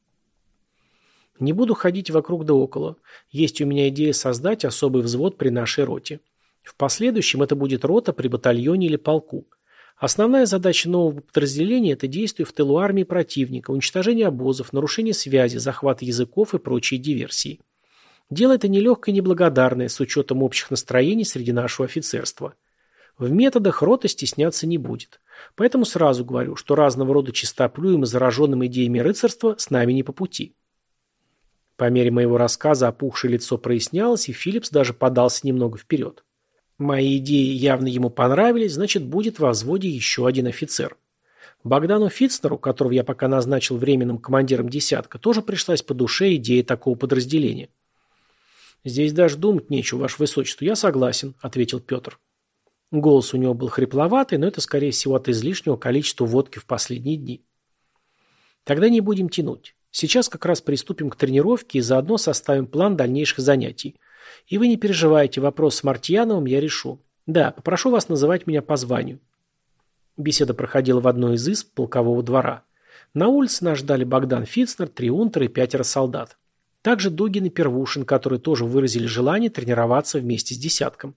Не буду ходить вокруг да около. Есть у меня идея создать особый взвод при нашей роте. В последующем это будет рота при батальоне или полку. Основная задача нового подразделения – это действие в тылу армии противника, уничтожение обозов, нарушение связи, захват языков и прочие диверсии. Дело это нелегкое и неблагодарное, с учетом общих настроений среди нашего офицерства. В методах рота стесняться не будет. Поэтому сразу говорю, что разного рода чистоплюем и зараженным идеями рыцарства с нами не по пути. По мере моего рассказа опухшее лицо прояснялось, и Филлипс даже подался немного вперед. Мои идеи явно ему понравились, значит, будет во взводе еще один офицер. Богдану Фицнеру, которого я пока назначил временным командиром десятка, тоже пришлась по душе идея такого подразделения. «Здесь даже думать нечего, ваше высочество, я согласен», — ответил Петр. Голос у него был хрипловатый, но это, скорее всего, от излишнего количества водки в последние дни. Тогда не будем тянуть. Сейчас как раз приступим к тренировке и заодно составим план дальнейших занятий. И вы не переживайте, вопрос с Мартьяновым я решу. Да, попрошу вас называть меня по званию. Беседа проходила в одной из изб полкового двора. На улице нас ждали Богдан Фицнер, 3 унтера и 5 солдат. Также Дугин и Первушин, которые тоже выразили желание тренироваться вместе с десятком.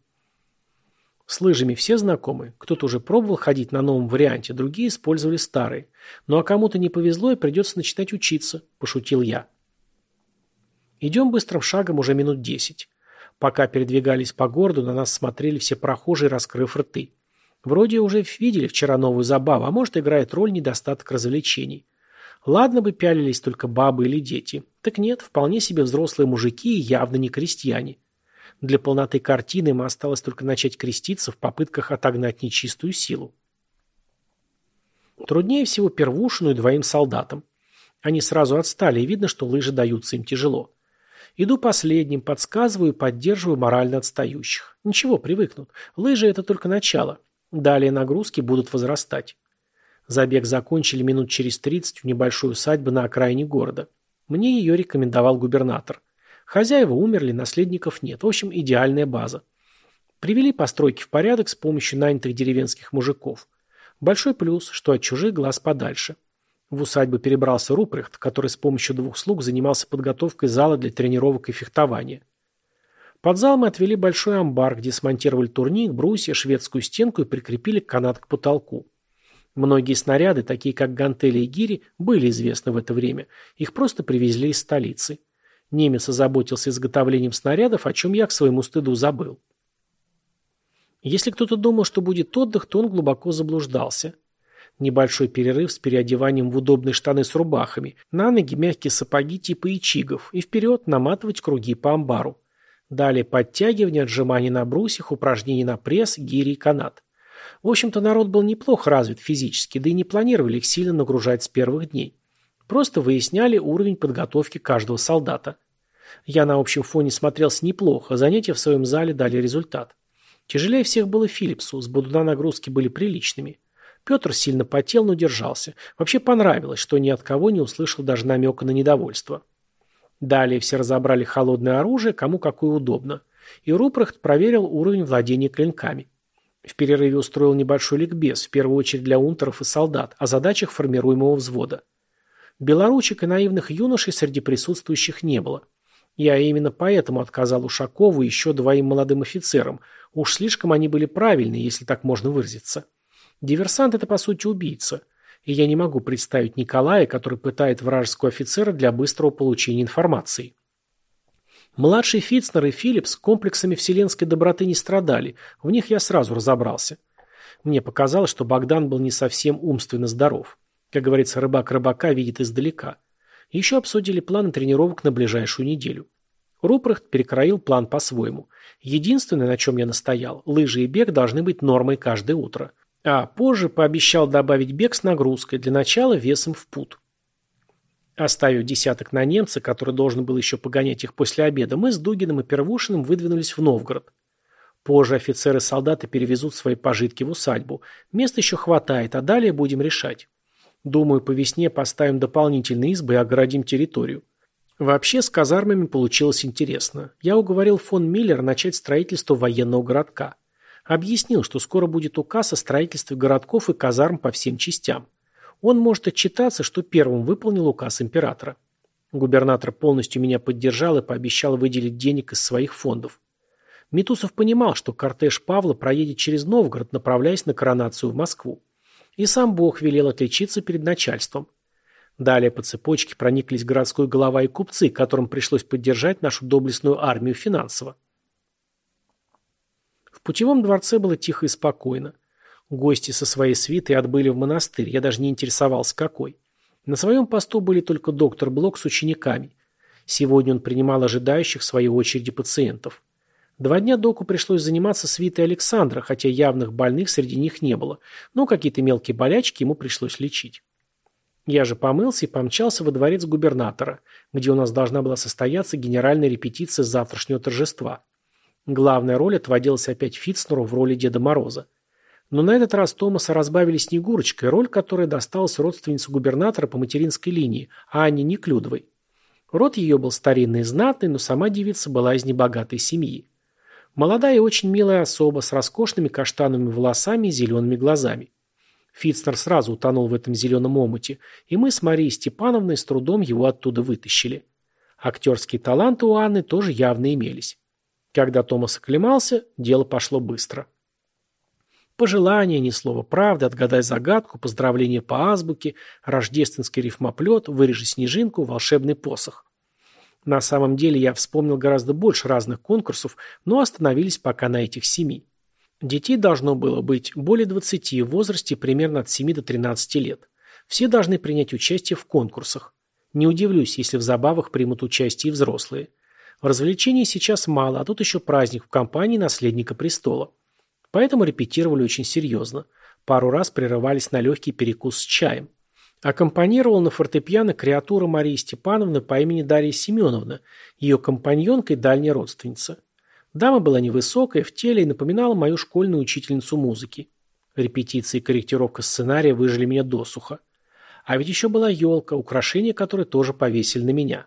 С лыжами все знакомы. Кто-то уже пробовал ходить на новом варианте, другие использовали старые. Ну а кому-то не повезло и придется начинать учиться, пошутил я. Идем быстрым шагом уже минут 10. Пока передвигались по городу, на нас смотрели все прохожие, раскрыв рты. Вроде уже видели вчера новую забаву, а может, играет роль недостаток развлечений. Ладно бы пялились только бабы или дети. Так нет, вполне себе взрослые мужики и явно не крестьяне. Для полноты картины им осталось только начать креститься в попытках отогнать нечистую силу. Труднее всего Первушину и 2 солдатам. Они сразу отстали, и видно, что лыжи даются им тяжело. Иду последним, подсказываю и поддерживаю морально отстающих. Ничего, привыкнут. Лыжи – это только начало. Далее нагрузки будут возрастать. Забег закончили минут через 30 в небольшой усадьбе на окраине города. Мне ее рекомендовал губернатор. Хозяева умерли, наследников нет. В общем, идеальная база. Привели постройки в порядок с помощью нанятых деревенских мужиков. Большой плюс, что от чужих глаз подальше. В усадьбу перебрался Рупрехт, который с помощью 2 слуг занимался подготовкой зала для тренировок и фехтования. Под зал мы отвели большой амбар, где смонтировали турник, брусья, шведскую стенку и прикрепили канат к потолку. Многие снаряды, такие как гантели и гири, были известны в это время. Их просто привезли из столицы. Немец озаботился изготовлением снарядов, о чем я к своему стыду забыл. Если кто-то думал, что будет отдых, то он глубоко заблуждался. Небольшой перерыв с переодеванием в удобные штаны с рубахами, на ноги мягкие сапоги типа ичигов и вперед наматывать круги по амбару. Далее подтягивания, отжимания на брусьях, упражнения на пресс, гири и канат. В общем-то, народ был неплохо развит физически, да и не планировали их сильно нагружать с первых дней. Просто выясняли уровень подготовки каждого солдата. Я на общем фоне смотрелся неплохо, занятия в своем зале дали результат. Тяжелее всех было Филлипсу, с бодуна нагрузки были приличными. Петр сильно потел, но держался. Вообще понравилось, что ни от кого не услышал даже намека на недовольство. Далее все разобрали холодное оружие, кому какое удобно. И Рупрехт проверил уровень владения клинками. В перерыве устроил небольшой ликбез, в первую очередь для унтеров и солдат, о задачах формируемого взвода. Белоручек и наивных юношей среди присутствующих не было. Я именно поэтому отказал Ушакову и еще двоим молодым офицерам. Уж слишком они были правильные, если так можно выразиться. Диверсант – это, по сути, убийца. И я не могу представить Николая, который пытает вражеского офицера для быстрого получения информации. Младший Фитцнер и Филлипс комплексами вселенской доброты не страдали, в них я сразу разобрался. Мне показалось, что Богдан был не совсем умственно здоров. Как говорится, рыбак рыбака видит издалека. Еще обсудили планы тренировок на ближайшую неделю. Рупрехт перекроил план по-своему. Единственное, на чем я настоял, лыжи и бег должны быть нормой каждое утро. А позже пообещал добавить бег с нагрузкой, для начала весом в пуд. Оставив десяток на немца, который должен был еще погонять их после обеда, мы с Дугиным и Первушиным выдвинулись в Новгород. Позже офицеры и солдаты перевезут свои пожитки в усадьбу. Места еще хватает, а далее будем решать. Думаю, по весне поставим дополнительные избы и огородим территорию. Вообще, с казармами получилось интересно. Я уговорил фон Миллера начать строительство военного городка. Объяснил, что скоро будет указ о строительстве городков и казарм по всем частям. Он может отчитаться, что первым выполнил указ императора. Губернатор полностью меня поддержал и пообещал выделить денег из своих фондов. Митусов понимал, что кортеж Павла проедет через Новгород, направляясь на коронацию в Москву. И сам Бог велел отличиться перед начальством. Далее по цепочке прониклись городской голова и купцы, которым пришлось поддержать нашу доблестную армию финансово. В путевом дворце было тихо и спокойно. Гости со своей свитой отбыли в монастырь, я даже не интересовался, какой. На своем посту были только доктор Блок с учениками. Сегодня он принимал ожидающих в своей очереди пациентов. 2 дня доку пришлось заниматься свитой Александра, хотя явных больных среди них не было, но какие-то мелкие болячки ему пришлось лечить. Я же помылся и помчался во дворец губернатора, где у нас должна была состояться генеральная репетиция завтрашнего торжества. Главная роль отводилась опять Фитцнеру в роли Деда Мороза. Но на этот раз Томаса разбавили Снегурочкой, роль которой досталась родственнице губернатора по материнской линии, Анне Неклюдовой. Род ее был старинный и знатный, но сама девица была из небогатой семьи. Молодая и очень милая особа с роскошными каштановыми волосами и зелеными глазами. Фитцнер сразу утонул в этом зеленом омуте, и мы с Марией Степановной с трудом его оттуда вытащили. Актерские таланты у Анны тоже явно имелись. Когда Томас оклемался, дело пошло быстро. Пожелания, ни слова правды, отгадай загадку, поздравления по азбуке, рождественский рифмоплет, вырежи снежинку, волшебный посох. На самом деле я вспомнил гораздо больше разных конкурсов, но остановились пока на этих 7. Детей должно было быть более 20 в возрасте примерно от 7 до 13 лет. Все должны принять участие в конкурсах. Не удивлюсь, если в забавах примут участие и взрослые. Развлечений сейчас мало, а тут еще праздник в компании наследника престола. Поэтому репетировали очень серьезно. Пару раз прерывались на легкий перекус с чаем. Аккомпанировала на фортепиано креатура Марии Степановны по имени Дарья Семеновна, ее компаньонка и дальняя родственница. Дама была невысокая, в теле и напоминала мою школьную учительницу музыки. Репетиции и корректировка сценария выжили меня досуха. А ведь еще была елка, украшение которой тоже повесили на меня.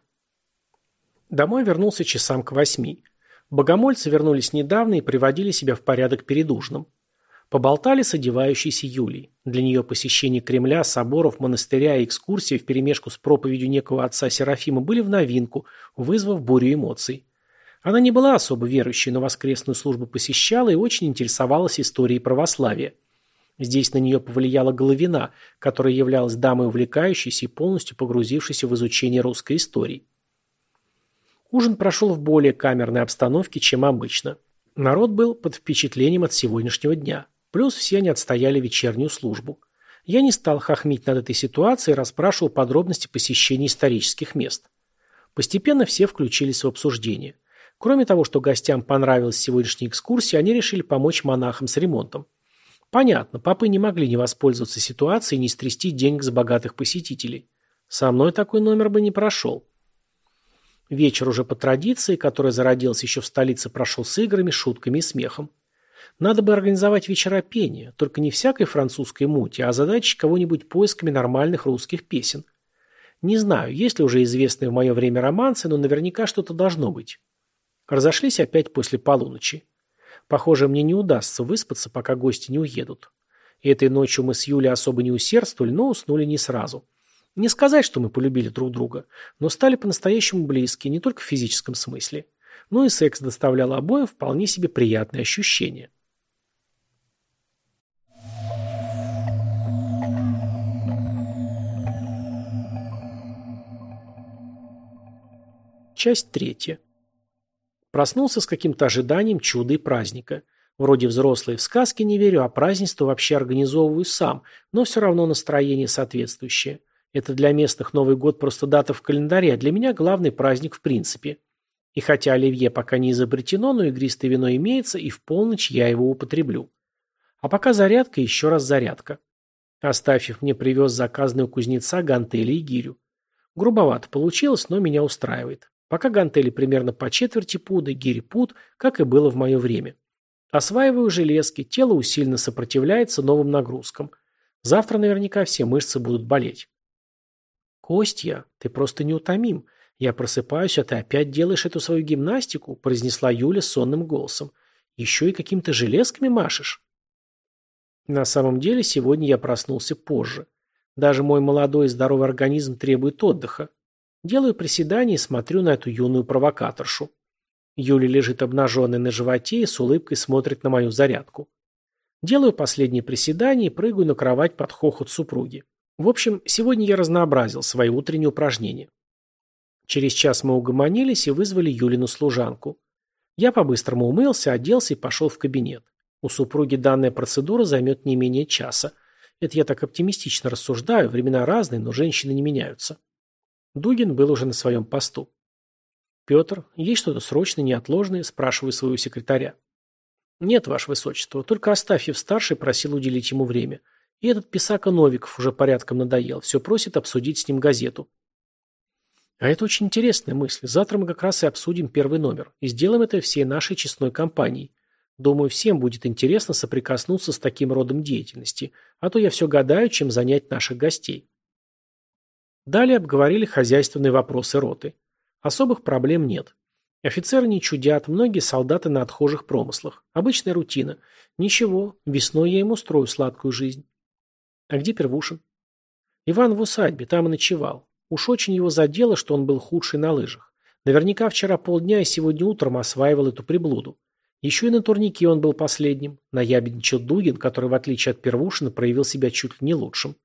Домой вернулся часам к 8. Богомольцы вернулись недавно и приводили себя в порядок перед ужином. Поболтали с одевающейся Юлей. Для нее посещение Кремля, соборов, монастыря и экскурсии вперемешку с проповедью некого отца Серафима были в новинку, вызвав бурю эмоций. Она не была особо верующей, но воскресную службу посещала и очень интересовалась историей православия. Здесь на нее повлияла Головина, которая являлась дамой увлекающейся и полностью погрузившейся в изучение русской истории. Ужин прошел в более камерной обстановке, чем обычно. Народ был под впечатлением от сегодняшнего дня. Плюс все они отстояли вечернюю службу. Я не стал хохмить над этой ситуацией и расспрашивал подробности посещения исторических мест. Постепенно все включились в обсуждение. Кроме того, что гостям понравилась сегодняшняя экскурсия, они решили помочь монахам с ремонтом. Понятно, попы не могли не воспользоваться ситуацией и не стрясти денег с богатых посетителей. Со мной такой номер бы не прошел. Вечер уже по традиции, которая зародилась еще в столице, прошел с играми, шутками и смехом. Надо бы организовать вечера пения, только не всякой французской мути, а озадачить кого-нибудь поисками нормальных русских песен. Не знаю, есть ли уже известные в мое время романсы, но наверняка что-то должно быть. Разошлись опять после полуночи. Похоже, мне не удастся выспаться, пока гости не уедут. И этой ночью мы с Юлей особо не усердствовали, но уснули не сразу. Не сказать, что мы полюбили друг друга, но стали по-настоящему близки, не только в физическом смысле. Ну и секс доставлял обоим вполне себе приятные ощущения. Часть 3. Проснулся с каким-то ожиданием чуда и праздника. Вроде взрослые в сказки не верю, а празднество вообще организовываю сам, но все равно настроение соответствующее. Это для местных Новый год просто дата в календаре, а для меня главный праздник в принципе. И хотя оливье пока не изобретено, но игристое вино имеется, и в полночь я его употреблю. А пока зарядка и еще раз зарядка. Астафьев мне привез заказанный у кузнеца гантели и гирю. Грубовато получилось, но меня устраивает. Пока гантели примерно по четверти пуда, гири пуд, как и было в мое время. Осваиваю железки, тело усиленно сопротивляется новым нагрузкам. Завтра наверняка все мышцы будут болеть. «Костя, ты просто неутомим. Я просыпаюсь, а ты опять делаешь эту свою гимнастику», произнесла Юля сонным голосом. «Еще и какими-то железками машешь». На самом деле, сегодня я проснулся позже. Даже мой молодой и здоровый организм требует отдыха. Делаю приседания и смотрю на эту юную провокаторшу. Юля лежит обнаженная на животе и с улыбкой смотрит на мою зарядку. Делаю последние приседания и прыгаю на кровать под хохот супруги. В общем, сегодня я разнообразил свои утренние упражнения. Через час мы угомонились и вызвали Юлину служанку. Я по-быстрому умылся, оделся и пошел в кабинет. У супруги данная процедура займет не менее часа. Это я так оптимистично рассуждаю, времена разные, но женщины не меняются. Дугин был уже на своем посту. «Петр, есть что-то срочное, неотложное?» – спрашиваю своего секретаря. «Нет, ваше высочество, только Астафьев-старший просил уделить ему время. И этот писака Новиков уже порядком надоел, все просит обсудить с ним газету». «А это очень интересная мысль. Завтра мы как раз и обсудим первый номер. И сделаем это всей нашей честной компанией. Думаю, всем будет интересно соприкоснуться с таким родом деятельности, а то я все гадаю, чем занять наших гостей». Далее обговорили хозяйственные вопросы роты. Особых проблем нет. Офицеры не чудят, многие солдаты на отхожих промыслах. Обычная рутина. Ничего, весной я ему устрою сладкую жизнь. А где Первушин? Иван в усадьбе, там и ночевал. Уж очень его задело, что он был худший на лыжах. Наверняка вчера полдня и сегодня утром осваивал эту приблуду. Еще и на турнике он был последним. Наябедничал Дугин, который, в отличие от Первушина, проявил себя чуть ли не лучшим.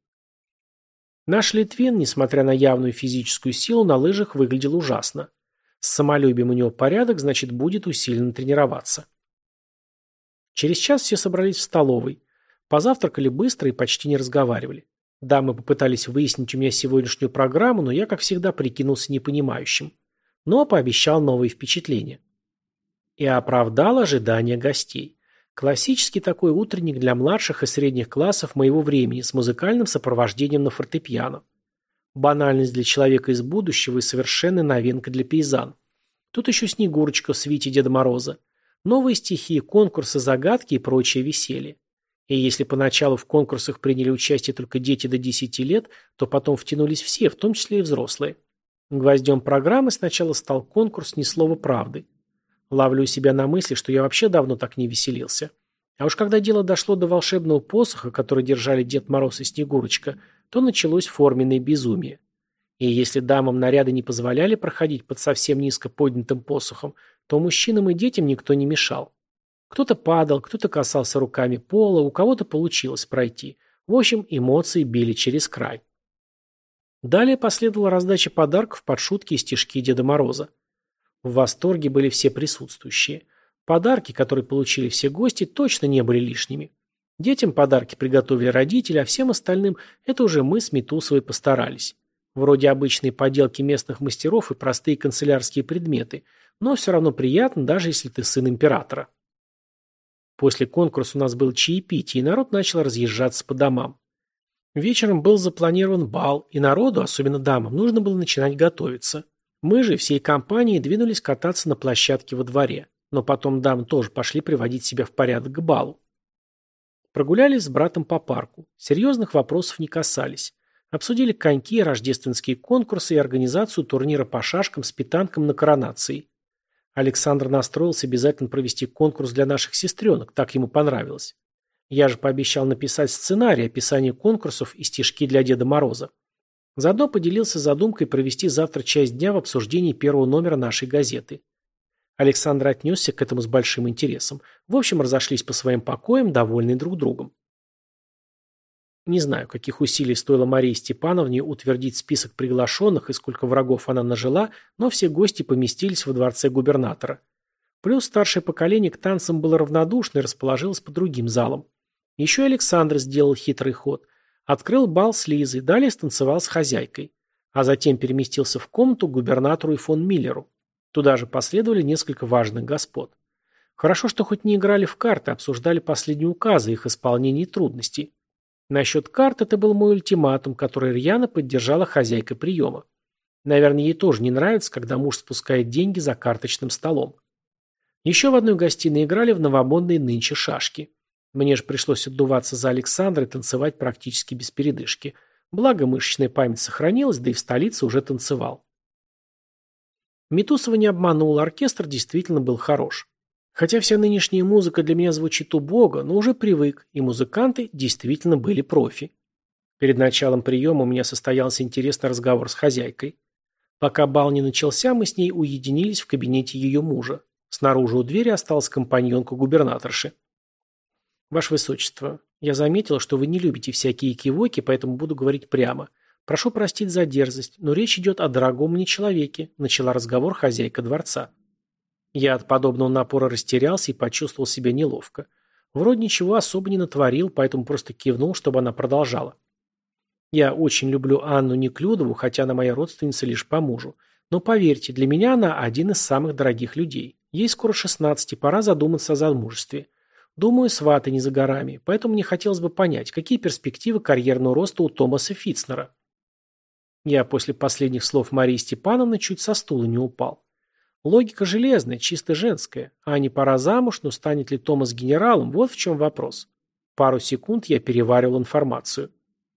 Наш Литвин, несмотря на явную физическую силу, на лыжах выглядел ужасно. С самолюбием у него порядок, значит, будет усиленно тренироваться. Через час все собрались в столовой. Позавтракали быстро и почти не разговаривали. Дамы попытались выяснить у меня сегодняшнюю программу, но я, как всегда, прикинулся непонимающим. Но пообещал новые впечатления. И оправдал ожидания гостей. Классический такой утренник для младших и средних классов моего времени с музыкальным сопровождением на фортепиано. Банальность для человека из будущего и совершенная новинка для пейзан. Тут еще Снегурочка в свите Деда Мороза. Новые стихи, конкурсы, загадки и прочее веселье. И если поначалу в конкурсах приняли участие только дети до 10 лет, то потом втянулись все, в том числе и взрослые. Гвоздем программы сначала стал конкурс «Ни слова правды». Ловлю себя на мысли, что я вообще давно так не веселился. А уж когда дело дошло до волшебного посоха, который держали Дед Мороз и Снегурочка, то началось форменное безумие. И если дамам наряды не позволяли проходить под совсем низко поднятым посохом, то мужчинам и детям никто не мешал. Кто-то падал, кто-то касался руками пола, у кого-то получилось пройти. В общем, эмоции били через край. Далее последовала раздача подарков под шутки и стишки Деда Мороза. В восторге были все присутствующие. Подарки, которые получили все гости, точно не были лишними. Детям подарки приготовили родители, а всем остальным это уже мы с Митусовой постарались. Вроде обычные поделки местных мастеров и простые канцелярские предметы, но все равно приятно, даже если ты сын императора. После конкурса у нас было чаепитие, и народ начал разъезжаться по домам. Вечером был запланирован бал, и народу, особенно дамам, нужно было начинать готовиться. Мы же всей компанией двинулись кататься на площадке во дворе, но потом дамы тоже пошли приводить себя в порядок к балу. Прогулялись с братом по парку. Серьезных вопросов не касались. Обсудили коньки, рождественские конкурсы и организацию турнира по шашкам с питанком на коронации. Александр настроился обязательно провести конкурс для наших сестренок, так ему понравилось. Я же пообещал написать сценарий, описание конкурсов и стишки для Деда Мороза. Заодно поделился задумкой провести завтра часть дня в обсуждении первого номера нашей газеты. Александр отнесся к этому с большим интересом. В общем, разошлись по своим покоям, довольные друг другом. Не знаю, каких усилий стоило Марии Степановне утвердить список приглашенных и сколько врагов она нажила, но все гости поместились во дворце губернатора. Плюс старшее поколение к танцам было равнодушно и расположилось по другим залам. Еще и Александр сделал хитрый ход. Открыл бал с Лизой, далее станцевал с хозяйкой. А затем переместился в комнату к губернатору и фон Миллеру. Туда же последовали несколько важных господ. Хорошо, что хоть не играли в карты, обсуждали последние указы, их исполнение и трудности. Насчет карт это был мой ультиматум, который рьяно поддержала хозяйка приема. Наверное, ей тоже не нравится, когда муж спускает деньги за карточным столом. Еще в одной гостиной играли в новомодные нынче шашки. Мне же пришлось отдуваться за Александра и танцевать практически без передышки. Благо мышечная память сохранилась, да и в столице уже танцевал. Митусова не обманула, оркестр действительно был хорош. Хотя вся нынешняя музыка для меня звучит убого, но уже привык, и музыканты действительно были профи. Перед началом приема у меня состоялся интересный разговор с хозяйкой. Пока бал не начался, мы с ней уединились в кабинете ее мужа. Снаружи у двери осталась компаньонка губернаторши. «Ваше Высочество, я заметила, что вы не любите всякие кивоки, поэтому буду говорить прямо. Прошу простить за дерзость, но речь идет о дорогом мне человеке», – начала разговор хозяйка дворца. Я от подобного напора растерялся и почувствовал себя неловко. Вроде ничего особо не натворил, поэтому просто кивнул, чтобы она продолжала. Я очень люблю Анну Неклюдову, хотя она моя родственница лишь по мужу. Но поверьте, для меня она один из самых дорогих людей. Ей скоро 16, и пора задуматься о замужестве. Думаю, сваты не за горами, поэтому мне хотелось бы понять, какие перспективы карьерного роста у Томаса Фитцнера. Я после последних слов Марии Степановны чуть со стула не упал. Логика железная, чисто женская. Ане пора замуж, но станет ли Томас генералом, вот в чем вопрос. Пару секунд я переваривал информацию.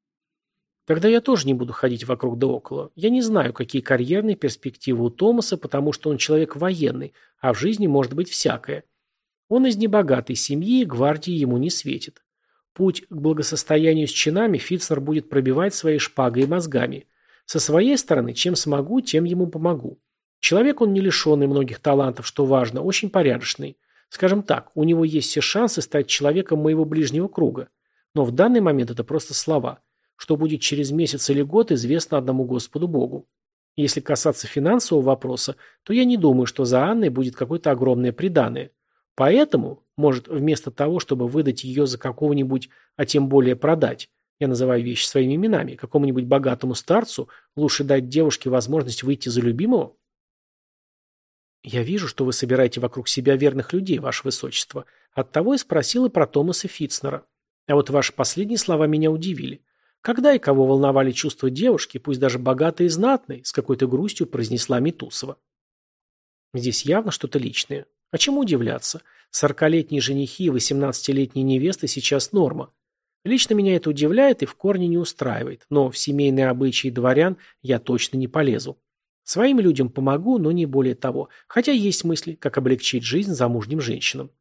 Тогда я тоже не буду ходить вокруг да около. Я не знаю, какие карьерные перспективы у Томаса, потому что он человек военный, а в жизни может быть всякое. Он из небогатой семьи, и гвардии ему не светит. Путь к благосостоянию с чинами Фитцнер будет пробивать своей шпагой и мозгами. Со своей стороны, чем смогу, тем ему помогу. Человек он не лишенный многих талантов, что важно, очень порядочный. Скажем так, у него есть все шансы стать человеком моего ближнего круга. Но в данный момент это просто слова. Что будет через месяц или год, известно одному Господу Богу. Если касаться финансового вопроса, то я не думаю, что за Анной будет какое-то огромное приданое. Поэтому, может, вместо того, чтобы выдать ее за какого-нибудь, а тем более продать, я называю вещи своими именами, какому-нибудь богатому старцу, лучше дать девушке возможность выйти за любимого? «Я вижу, что вы собираете вокруг себя верных людей, Ваше Высочество. Оттого и спросил и про Томаса Фитцнера. А вот ваши последние слова меня удивили. Когда и кого волновали чувства девушки, пусть даже богатой и знатной, с какой-то грустью произнесла Митусова. Здесь явно что-то личное. А чему удивляться? 40-летние женихи и 18-летние невесты сейчас норма. Лично меня это удивляет и в корне не устраивает, но в семейные обычаи дворян я точно не полезу. Своим людям помогу, но не более того, хотя есть мысли, как облегчить жизнь замужним женщинам.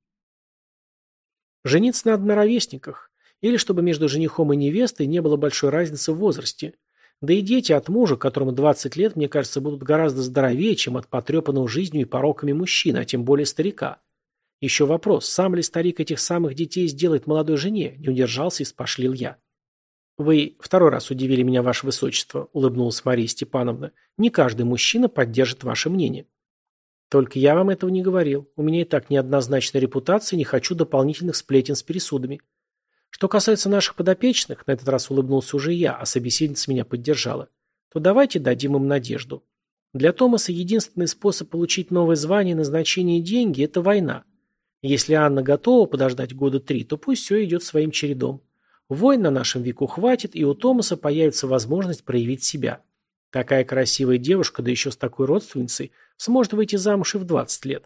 Жениться надо на ровесниках, или чтобы между женихом и невестой не было большой разницы в возрасте. Да и дети от мужа, которому 20 лет, мне кажется, будут гораздо здоровее, чем от потрепанного жизнью и пороками мужчины, а тем более старика. Еще вопрос, сам ли старик этих самых детей сделает молодой жене, не удержался и спошлил я. «Вы второй раз удивили меня, ваше высочество», — улыбнулась Мария Степановна. «Не каждый мужчина поддержит ваше мнение». «Только я вам этого не говорил. У меня и так неоднозначная репутация, не хочу дополнительных сплетен с пересудами. Что касается наших подопечных, на этот раз улыбнулся уже я, а собеседница меня поддержала, то давайте дадим им надежду. Для Томаса единственный способ получить новое звание, назначение и деньги — это война. Если Анна готова подождать года 3, то пусть все идет своим чередом. Войн на нашем веку хватит, и у Томаса появится возможность проявить себя. Такая красивая девушка, да еще с такой родственницей, сможет выйти замуж и в 20 лет.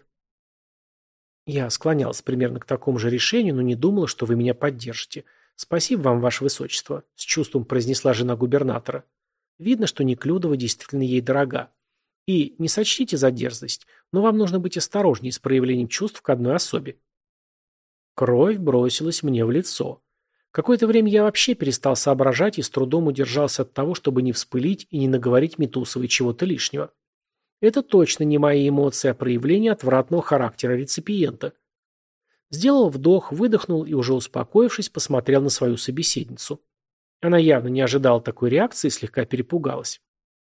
Я склонялась примерно к такому же решению, но не думала, что вы меня поддержите. Спасибо вам, ваше высочество, с чувством произнесла жена губернатора. Видно, что Неклюдова действительно ей дорога. И не сочтите за дерзость, но вам нужно быть осторожнее с проявлением чувств к одной особе. Кровь бросилась мне в лицо. Какое-то время я вообще перестал соображать и с трудом удержался от того, чтобы не вспылить и не наговорить Митусовой чего-то лишнего. Это точно не мои эмоции, а проявление отвратного характера реципиента. Сделал вдох, выдохнул и, уже успокоившись, посмотрел на свою собеседницу. Она явно не ожидала такой реакции и слегка перепугалась.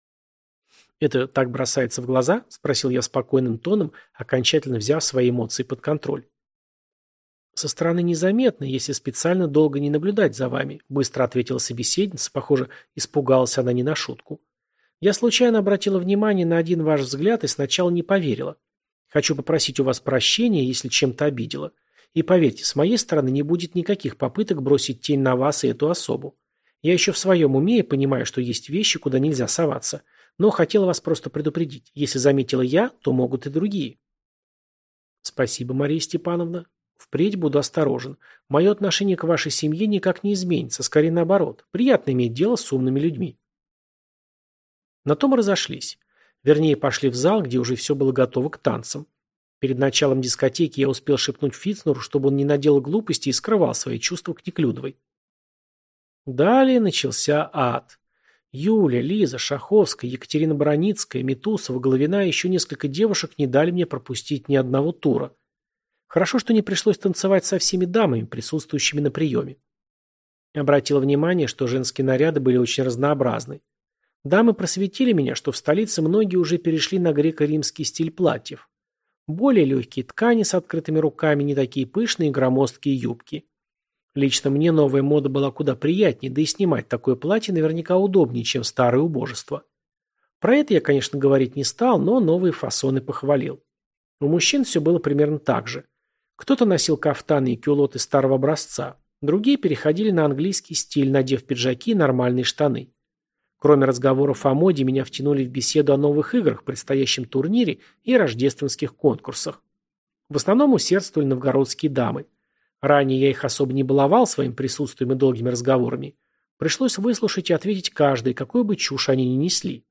«Это так бросается в глаза?» – спросил я спокойным тоном, окончательно взяв свои эмоции под контроль. «Со стороны незаметно, если специально долго не наблюдать за вами», – быстро ответила собеседница. Похоже, испугалась она не на шутку. «Я случайно обратила внимание на один ваш взгляд и сначала не поверила. Хочу попросить у вас прощения, если чем-то обидела. И поверьте, с моей стороны не будет никаких попыток бросить тень на вас и эту особу. Я еще в своем уме и понимаю, что есть вещи, куда нельзя соваться. Но хотела вас просто предупредить. Если заметила я, то могут и другие». «Спасибо, Мария Степановна. Впредь буду осторожен. Мое отношение к вашей семье никак не изменится, скорее наоборот. Приятно иметь дело с умными людьми». На том разошлись. Вернее, пошли в зал, где уже все было готово к танцам. Перед началом дискотеки я успел шепнуть Фицнеру, чтобы он не наделал глупости и скрывал свои чувства к Неклюдовой. Далее начался ад. Юля, Лиза, Шаховская, Екатерина Броницкая, Митусова, Головина и еще несколько девушек не дали мне пропустить ни одного тура. Хорошо, что не пришлось танцевать со всеми дамами, присутствующими на приеме. Обратила внимание, что женские наряды были очень разнообразны. Дамы просветили меня, что в столице многие уже перешли на греко-римский стиль платьев. Более легкие ткани с открытыми руками, не такие пышные и громоздкие юбки. Лично мне новая мода была куда приятнее, да и снимать такое платье наверняка удобнее, чем старое убожество. Про это я, конечно, говорить не стал, но новые фасоны похвалил. У мужчин все было примерно так же. Кто-то носил кафтаны и кюлоты старого образца, другие переходили на английский стиль, надев пиджаки и нормальные штаны. Кроме разговоров о моде, меня втянули в беседу о новых играх, предстоящем турнире и рождественских конкурсах. В основном усердствовали новгородские дамы. Ранее я их особо не баловал своим присутствием и долгими разговорами. Пришлось выслушать и ответить каждой, какую бы чушь они ни несли.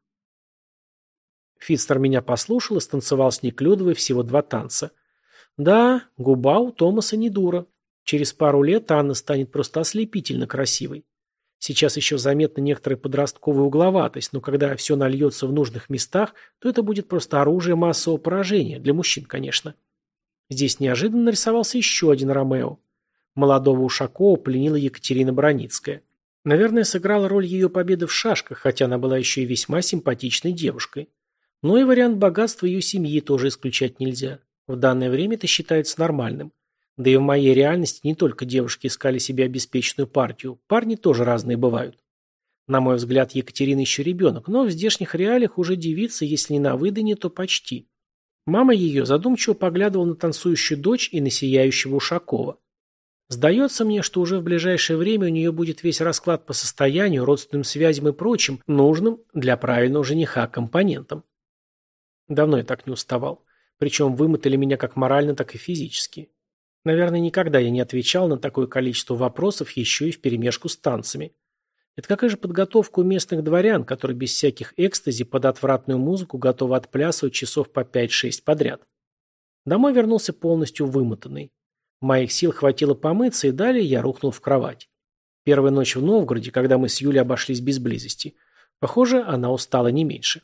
Фитцнер меня послушал и станцевал с Неклюдовой всего 2 танца. Да, губа у Томаса не дура. Через пару лет Анна станет просто ослепительно красивой. Сейчас еще заметна некоторая подростковая угловатость, но когда все нальется в нужных местах, то это будет просто оружие массового поражения, для мужчин, конечно. Здесь неожиданно нарисовался еще один Ромео. Молодого Ушакова пленила Екатерина Броницкая. Наверное, сыграла роль ее победы в шашках, хотя она была еще и весьма симпатичной девушкой. Но и вариант богатства ее семьи тоже исключать нельзя. В данное время это считается нормальным. Да и в моей реальности не только девушки искали себе обеспеченную партию, парни тоже разные бывают. На мой взгляд, Екатерина еще ребенок, но в здешних реалиях уже девица, если не на выданье, то почти. Мама ее задумчиво поглядывала на танцующую дочь и на сияющего Ушакова. Сдается мне, что уже в ближайшее время у нее будет весь расклад по состоянию, родственным связям и прочим, нужным для правильного жениха компонентам. Давно я так не уставал. Причем вымотали меня как морально, так и физически. Наверное, никогда я не отвечал на такое количество вопросов еще и вперемешку с танцами. Это какая же подготовка у местных дворян, которые без всяких экстази под отвратную музыку готовы отплясывать часов по 5-6 подряд. Домой вернулся полностью вымотанный. Моих сил хватило помыться, и далее я рухнул в кровать. Первая ночь в Новгороде, когда мы с Юлей обошлись без близости. Похоже, она устала не меньше.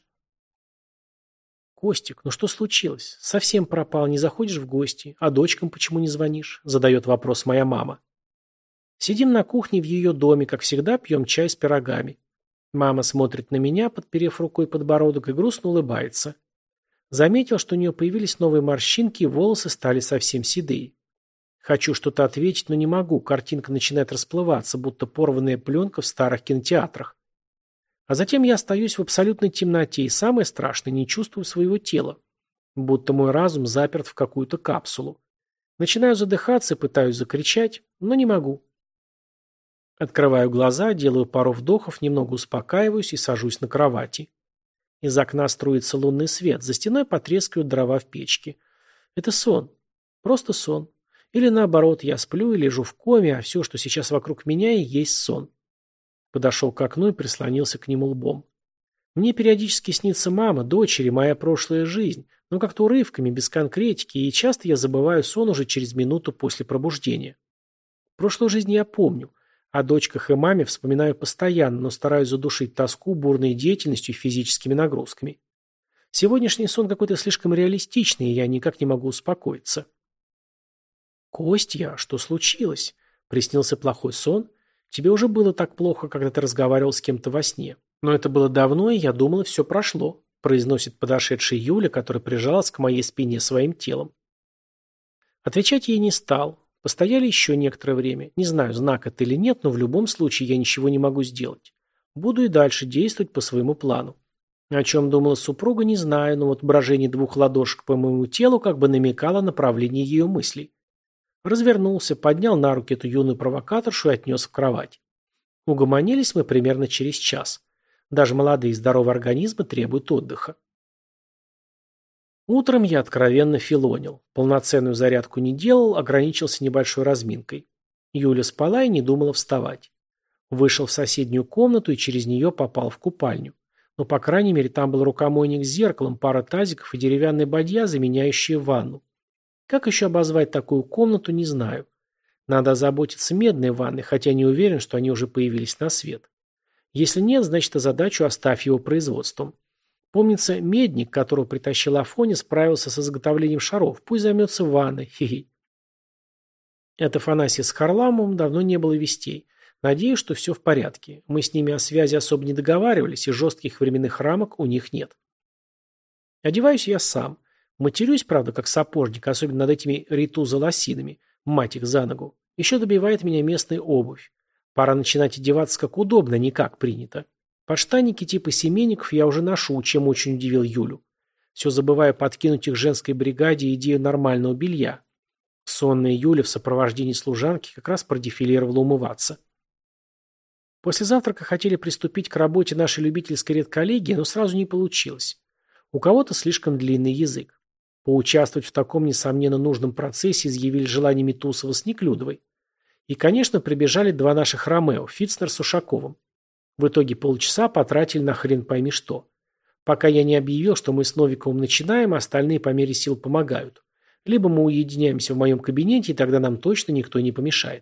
«Костик, ну что случилось? Совсем пропал, не заходишь в гости. А дочкам почему не звонишь?» – задает вопрос моя мама. Сидим на кухне в ее доме, как всегда, пьем чай с пирогами. Мама смотрит на меня, подперев рукой подбородок, и грустно улыбается. Заметил, что у нее появились новые морщинки, и волосы стали совсем седые. Хочу что-то ответить, но не могу. Картинка начинает расплываться, будто порванная пленка в старых кинотеатрах. А затем я остаюсь в абсолютной темноте и, самое страшное, не чувствую своего тела. Будто мой разум заперт в какую-то капсулу. Начинаю задыхаться и пытаюсь закричать, но не могу. Открываю глаза, делаю пару вдохов, немного успокаиваюсь и сажусь на кровати. Из окна струится лунный свет, за стеной потрескивают дрова в печке. Это сон. Просто сон. Или наоборот, я сплю и лежу в коме, а все, что сейчас вокруг меня, и есть сон. Подошел к окну и прислонился к нему лбом. Мне периодически снится мама, дочери, моя прошлая жизнь, но как-то урывками, без конкретики, и часто я забываю сон уже через минуту после пробуждения. Прошлую жизнь я помню. О дочках и маме вспоминаю постоянно, но стараюсь задушить тоску бурной деятельностью и физическими нагрузками. Сегодняшний сон какой-то слишком реалистичный, и я никак не могу успокоиться. «Костя, что случилось? Приснился плохой сон? Тебе уже было так плохо, когда ты разговаривал с кем-то во сне. Но это было давно, и я думала, все прошло», произносит подошедшая Юля, которая прижалась к моей спине своим телом. Отвечать ей не стал. Постояли еще некоторое время. Не знаю, знак это или нет, но в любом случае я ничего не могу сделать. Буду и дальше действовать по своему плану. О чем думала супруга, не знаю, но вот брожение двух ладошек по моему телу как бы намекало направление ее мыслей. Развернулся, поднял на руки эту юную провокаторшу и отнес в кровать. Угомонились мы примерно через час. Даже молодые и здоровые организмы требуют отдыха. Утром я откровенно филонил. Полноценную зарядку не делал, ограничился небольшой разминкой. Юля спала и не думала вставать. Вышел в соседнюю комнату и через нее попал в купальню. Но, по крайней мере, там был рукомойник с зеркалом, пара тазиков и деревянная бадья, заменяющая ванну. Как еще обозвать такую комнату, не знаю. Надо озаботиться медной ванной, хотя не уверен, что они уже появились на свет. Если нет, значит, задачу оставь его производством. Помнится, медник, которого притащил Афоня, справился с изготовлением шаров. Пусть займется ванной. Хи-хи. От Афанасия с Харламовым давно не было вестей. Надеюсь, что все в порядке. Мы с ними о связи особо не договаривались, и жестких временных рамок у них нет. Одеваюсь я сам. Матерюсь, правда, как сапожник, особенно над этими ритуза-лосинами. Мать их за ногу. Еще добивает меня местная обувь. Пора начинать одеваться как удобно, не как принято. Подштанники типа семейников я уже ношу, чем очень удивил Юлю. Все забываю подкинуть их женской бригаде идею нормального белья. Сонная Юля в сопровождении служанки как раз продефилировала умываться. После завтрака хотели приступить к работе нашей любительской редколлегии, но сразу не получилось. У кого-то слишком длинный язык. Поучаствовать в таком, несомненно, нужном процессе изъявили желание Митусова с Неклюдовой. И, конечно, прибежали два наших Ромео, Фицнер с Ушаковым. В итоге полчаса потратили на хрен пойми что. Пока я не объявил, что мы с Новиковым начинаем, остальные по мере сил помогают. Либо мы уединяемся в моем кабинете, и тогда нам точно никто не помешает.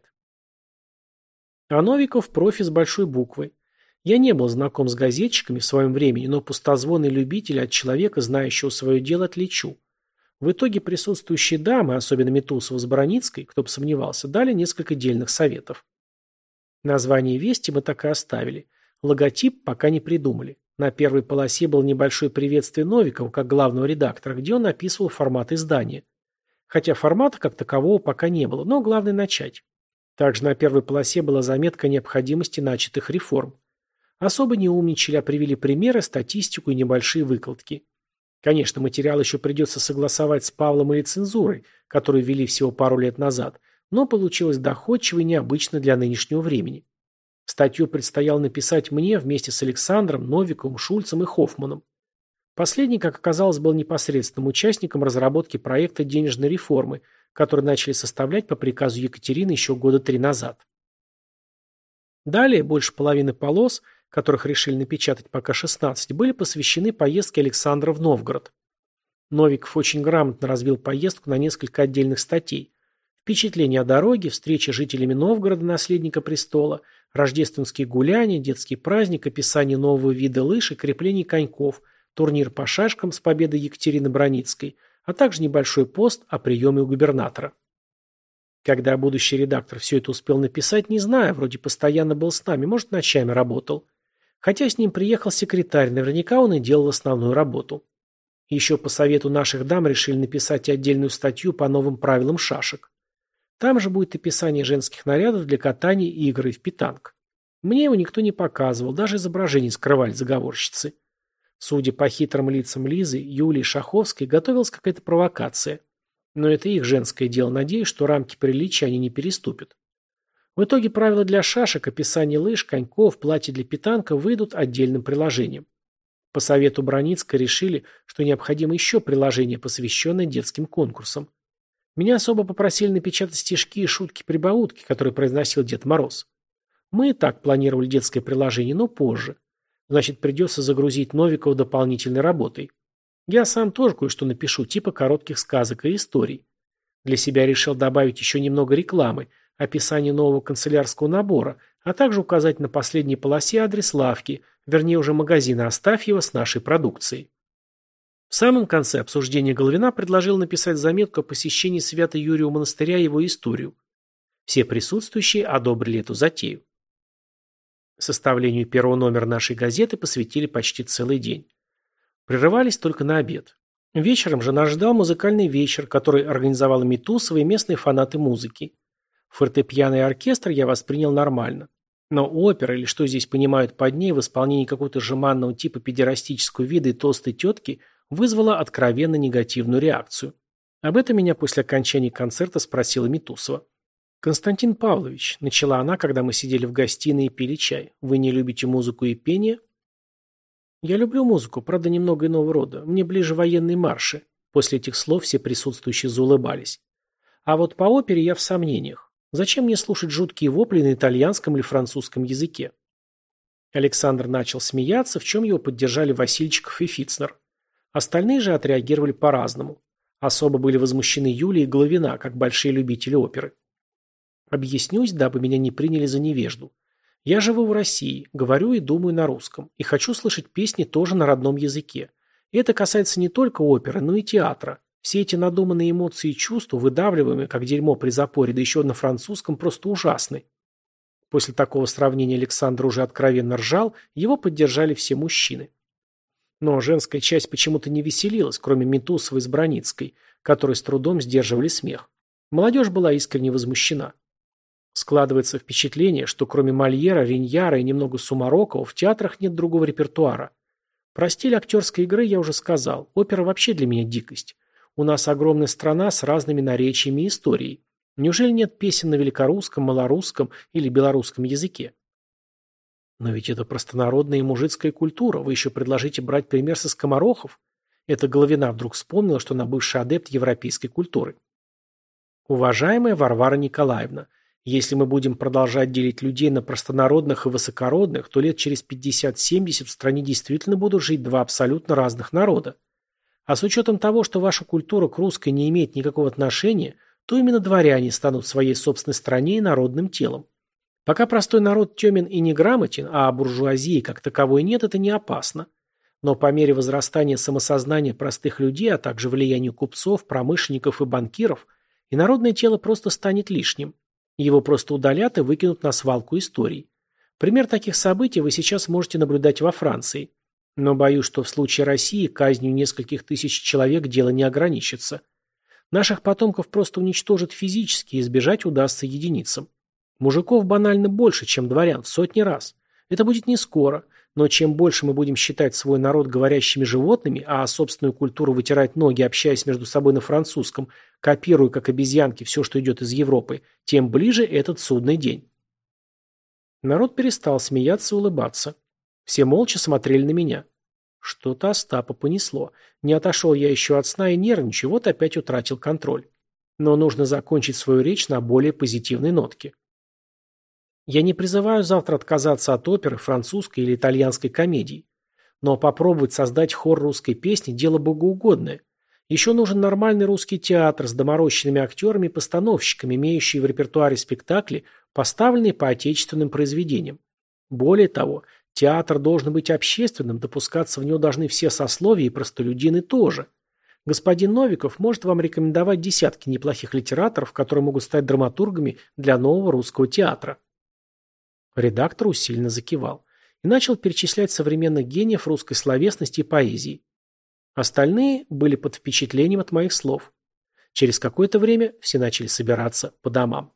А Новиков профи с большой буквы. Я не был знаком с газетчиками в своем времени, но пустозвонный любитель от человека, знающего свое дело, отличу. В итоге присутствующие дамы, особенно Митусова с Броницкой, кто бы сомневался, дали несколько дельных советов. Название «Вести» мы так и оставили. Логотип пока не придумали. На первой полосе было небольшое приветствие Новикова как главного редактора, где он описывал формат издания. Хотя формата как такового пока не было, но главное начать. Также на первой полосе была заметка о необходимости начатых реформ. Особо не умничали, а привели примеры, статистику и небольшие выкладки. Конечно, материал еще придется согласовать с Павлом или цензурой, которую ввели всего пару лет назад, но получилось доходчиво и необычно для нынешнего времени. Статью предстояло написать мне вместе с Александром, Новиковым, Шульцем и Хоффманом. Последний, как оказалось, был непосредственным участником разработки проекта денежной реформы, который начали составлять по приказу Екатерины еще года 3 назад. Далее больше половины полос, которых решили напечатать пока 16, были посвящены поездке Александра в Новгород. Новиков очень грамотно разбил поездку на несколько отдельных статей. Впечатление о дороге, встреча с жителями Новгорода, наследника престола, Рождественские гуляния, детский праздник, описание нового вида лыж и крепление коньков, турнир по шашкам с победой Екатерины Броницкой, а также небольшой пост о приеме у губернатора. Когда будущий редактор все это успел написать, не знаю, вроде постоянно был с нами, может, ночами работал. Хотя с ним приехал секретарь, наверняка он и делал основную работу. Еще по совету наших дам решили написать отдельную статью по новым правилам шашек. Там же будет описание женских нарядов для катания и игры в питанг. Мне его никто не показывал, даже изображение скрывали заговорщицы. Судя по хитрым лицам Лизы, Юлии Шаховской, готовилась какая-то провокация. Но это их женское дело, надеюсь, что рамки приличия они не переступят. В итоге правила для шашек, описание лыж, коньков, платья для питанка выйдут отдельным приложением. По совету Броницкой решили, что необходимо еще приложение, посвященное детским конкурсам. Меня особо попросили напечатать стишки и шутки-прибаутки, которые произносил Дед Мороз. Мы и так планировали детское приложение, но позже. Значит, придется загрузить Новикова дополнительной работой. Я сам тоже кое-что напишу, типа коротких сказок и историй. Для себя решил добавить еще немного рекламы, описание нового канцелярского набора, а также указать на последней полосе адрес лавки, вернее уже магазина Астафьева с нашей продукцией. В самом конце обсуждения Головина предложил написать заметку о посещении Свято-Юрьева монастыря и его историю. Все присутствующие одобрили эту затею. Составлению первого номера нашей газеты посвятили почти целый день. Прерывались только на обед. Вечером же нас ждал музыкальный вечер, который организовала Митусова и местные фанаты музыки. Фортепиано и оркестр я воспринял нормально. Но опера, или что здесь понимают под ней, в исполнении какого-то жеманного типа педерастического вида и толстой тетки, вызвала откровенно негативную реакцию. Об этом меня после окончания концерта спросила Митусова. «Константин Павлович», — начала она, когда мы сидели в гостиной и пили чай, — «вы не любите музыку и пение?» «Я люблю музыку, правда, немного иного рода. Мне ближе военные марши». После этих слов все присутствующие заулыбались. А вот по опере я в сомнениях. Зачем мне слушать жуткие вопли на итальянском или французском языке? Александр начал смеяться, в чем его поддержали Васильчиков и Фицнер. Остальные же отреагировали по-разному. Особо были возмущены Юлия и Головина, как большие любители оперы. Объяснюсь, дабы меня не приняли за невежду. Я живу в России, говорю и думаю на русском, и хочу слышать песни тоже на родном языке. И это касается не только оперы, но и театра. Все эти надуманные эмоции и чувства, выдавливаемые, как дерьмо при запоре, да еще на французском, просто ужасны. После такого сравнения Александр уже откровенно ржал, его поддержали все мужчины. Но женская часть почему-то не веселилась, кроме Митусовой с Броницкой, которые с трудом сдерживали смех. Молодежь была искренне возмущена. Складывается впечатление, что кроме Мольера, Риньяра и немного Сумарокова в театрах нет другого репертуара. Про стиль актерской игры я уже сказал. Опера вообще для меня дикость. У нас огромная страна с разными наречиями и историей. Неужели нет песен на великорусском, малорусском или белорусском языке? Но ведь это простонародная и мужицкая культура. Вы еще предложите брать пример со скоморохов? Это Головина вдруг вспомнила, что она бывший адепт европейской культуры. Уважаемая Варвара Николаевна, если мы будем продолжать делить людей на простонародных и высокородных, то лет через 50-70 в стране действительно будут жить два абсолютно разных народа. А с учетом того, что ваша культура к русской не имеет никакого отношения, то именно дворяне станут в своей собственной стране и народным телом. Пока простой народ темен и неграмотен, а буржуазии как таковой нет, это не опасно. Но по мере возрастания самосознания простых людей, а также влияния купцов, промышленников и банкиров, инородное тело просто станет лишним. Его просто удалят и выкинут на свалку историй. Пример таких событий вы сейчас можете наблюдать во Франции. Но боюсь, что в случае России казнью нескольких тысяч человек дело не ограничится. Наших потомков просто уничтожат физически, и избежать удастся единицам. Мужиков банально больше, чем дворян, в сотни раз. Это будет не скоро, но чем больше мы будем считать свой народ говорящими животными, а собственную культуру вытирать ноги, общаясь между собой на французском, копируя как обезьянки все, что идет из Европы, тем ближе этот судный день. Народ перестал смеяться и улыбаться. Все молча смотрели на меня. Что-то Остапа понесло. Не отошел я еще от сна и нервничаю, вот опять утратил контроль. Но нужно закончить свою речь на более позитивной нотке. Я не призываю завтра отказаться от оперы, французской или итальянской комедии. Но попробовать создать хор русской песни – дело богоугодное. Еще нужен нормальный русский театр с доморощенными актерами и постановщиками, имеющие в репертуаре спектакли, поставленные по отечественным произведениям. Более того, театр должен быть общественным, допускаться в него должны все сословия и простолюдины тоже. Господин Новиков может вам рекомендовать десятки неплохих литераторов, которые могут стать драматургами для нового русского театра. Редактор усиленно закивал и начал перечислять современных гениев русской словесности и поэзии. Остальные были под впечатлением от моих слов. Через какое-то время все начали собираться по домам.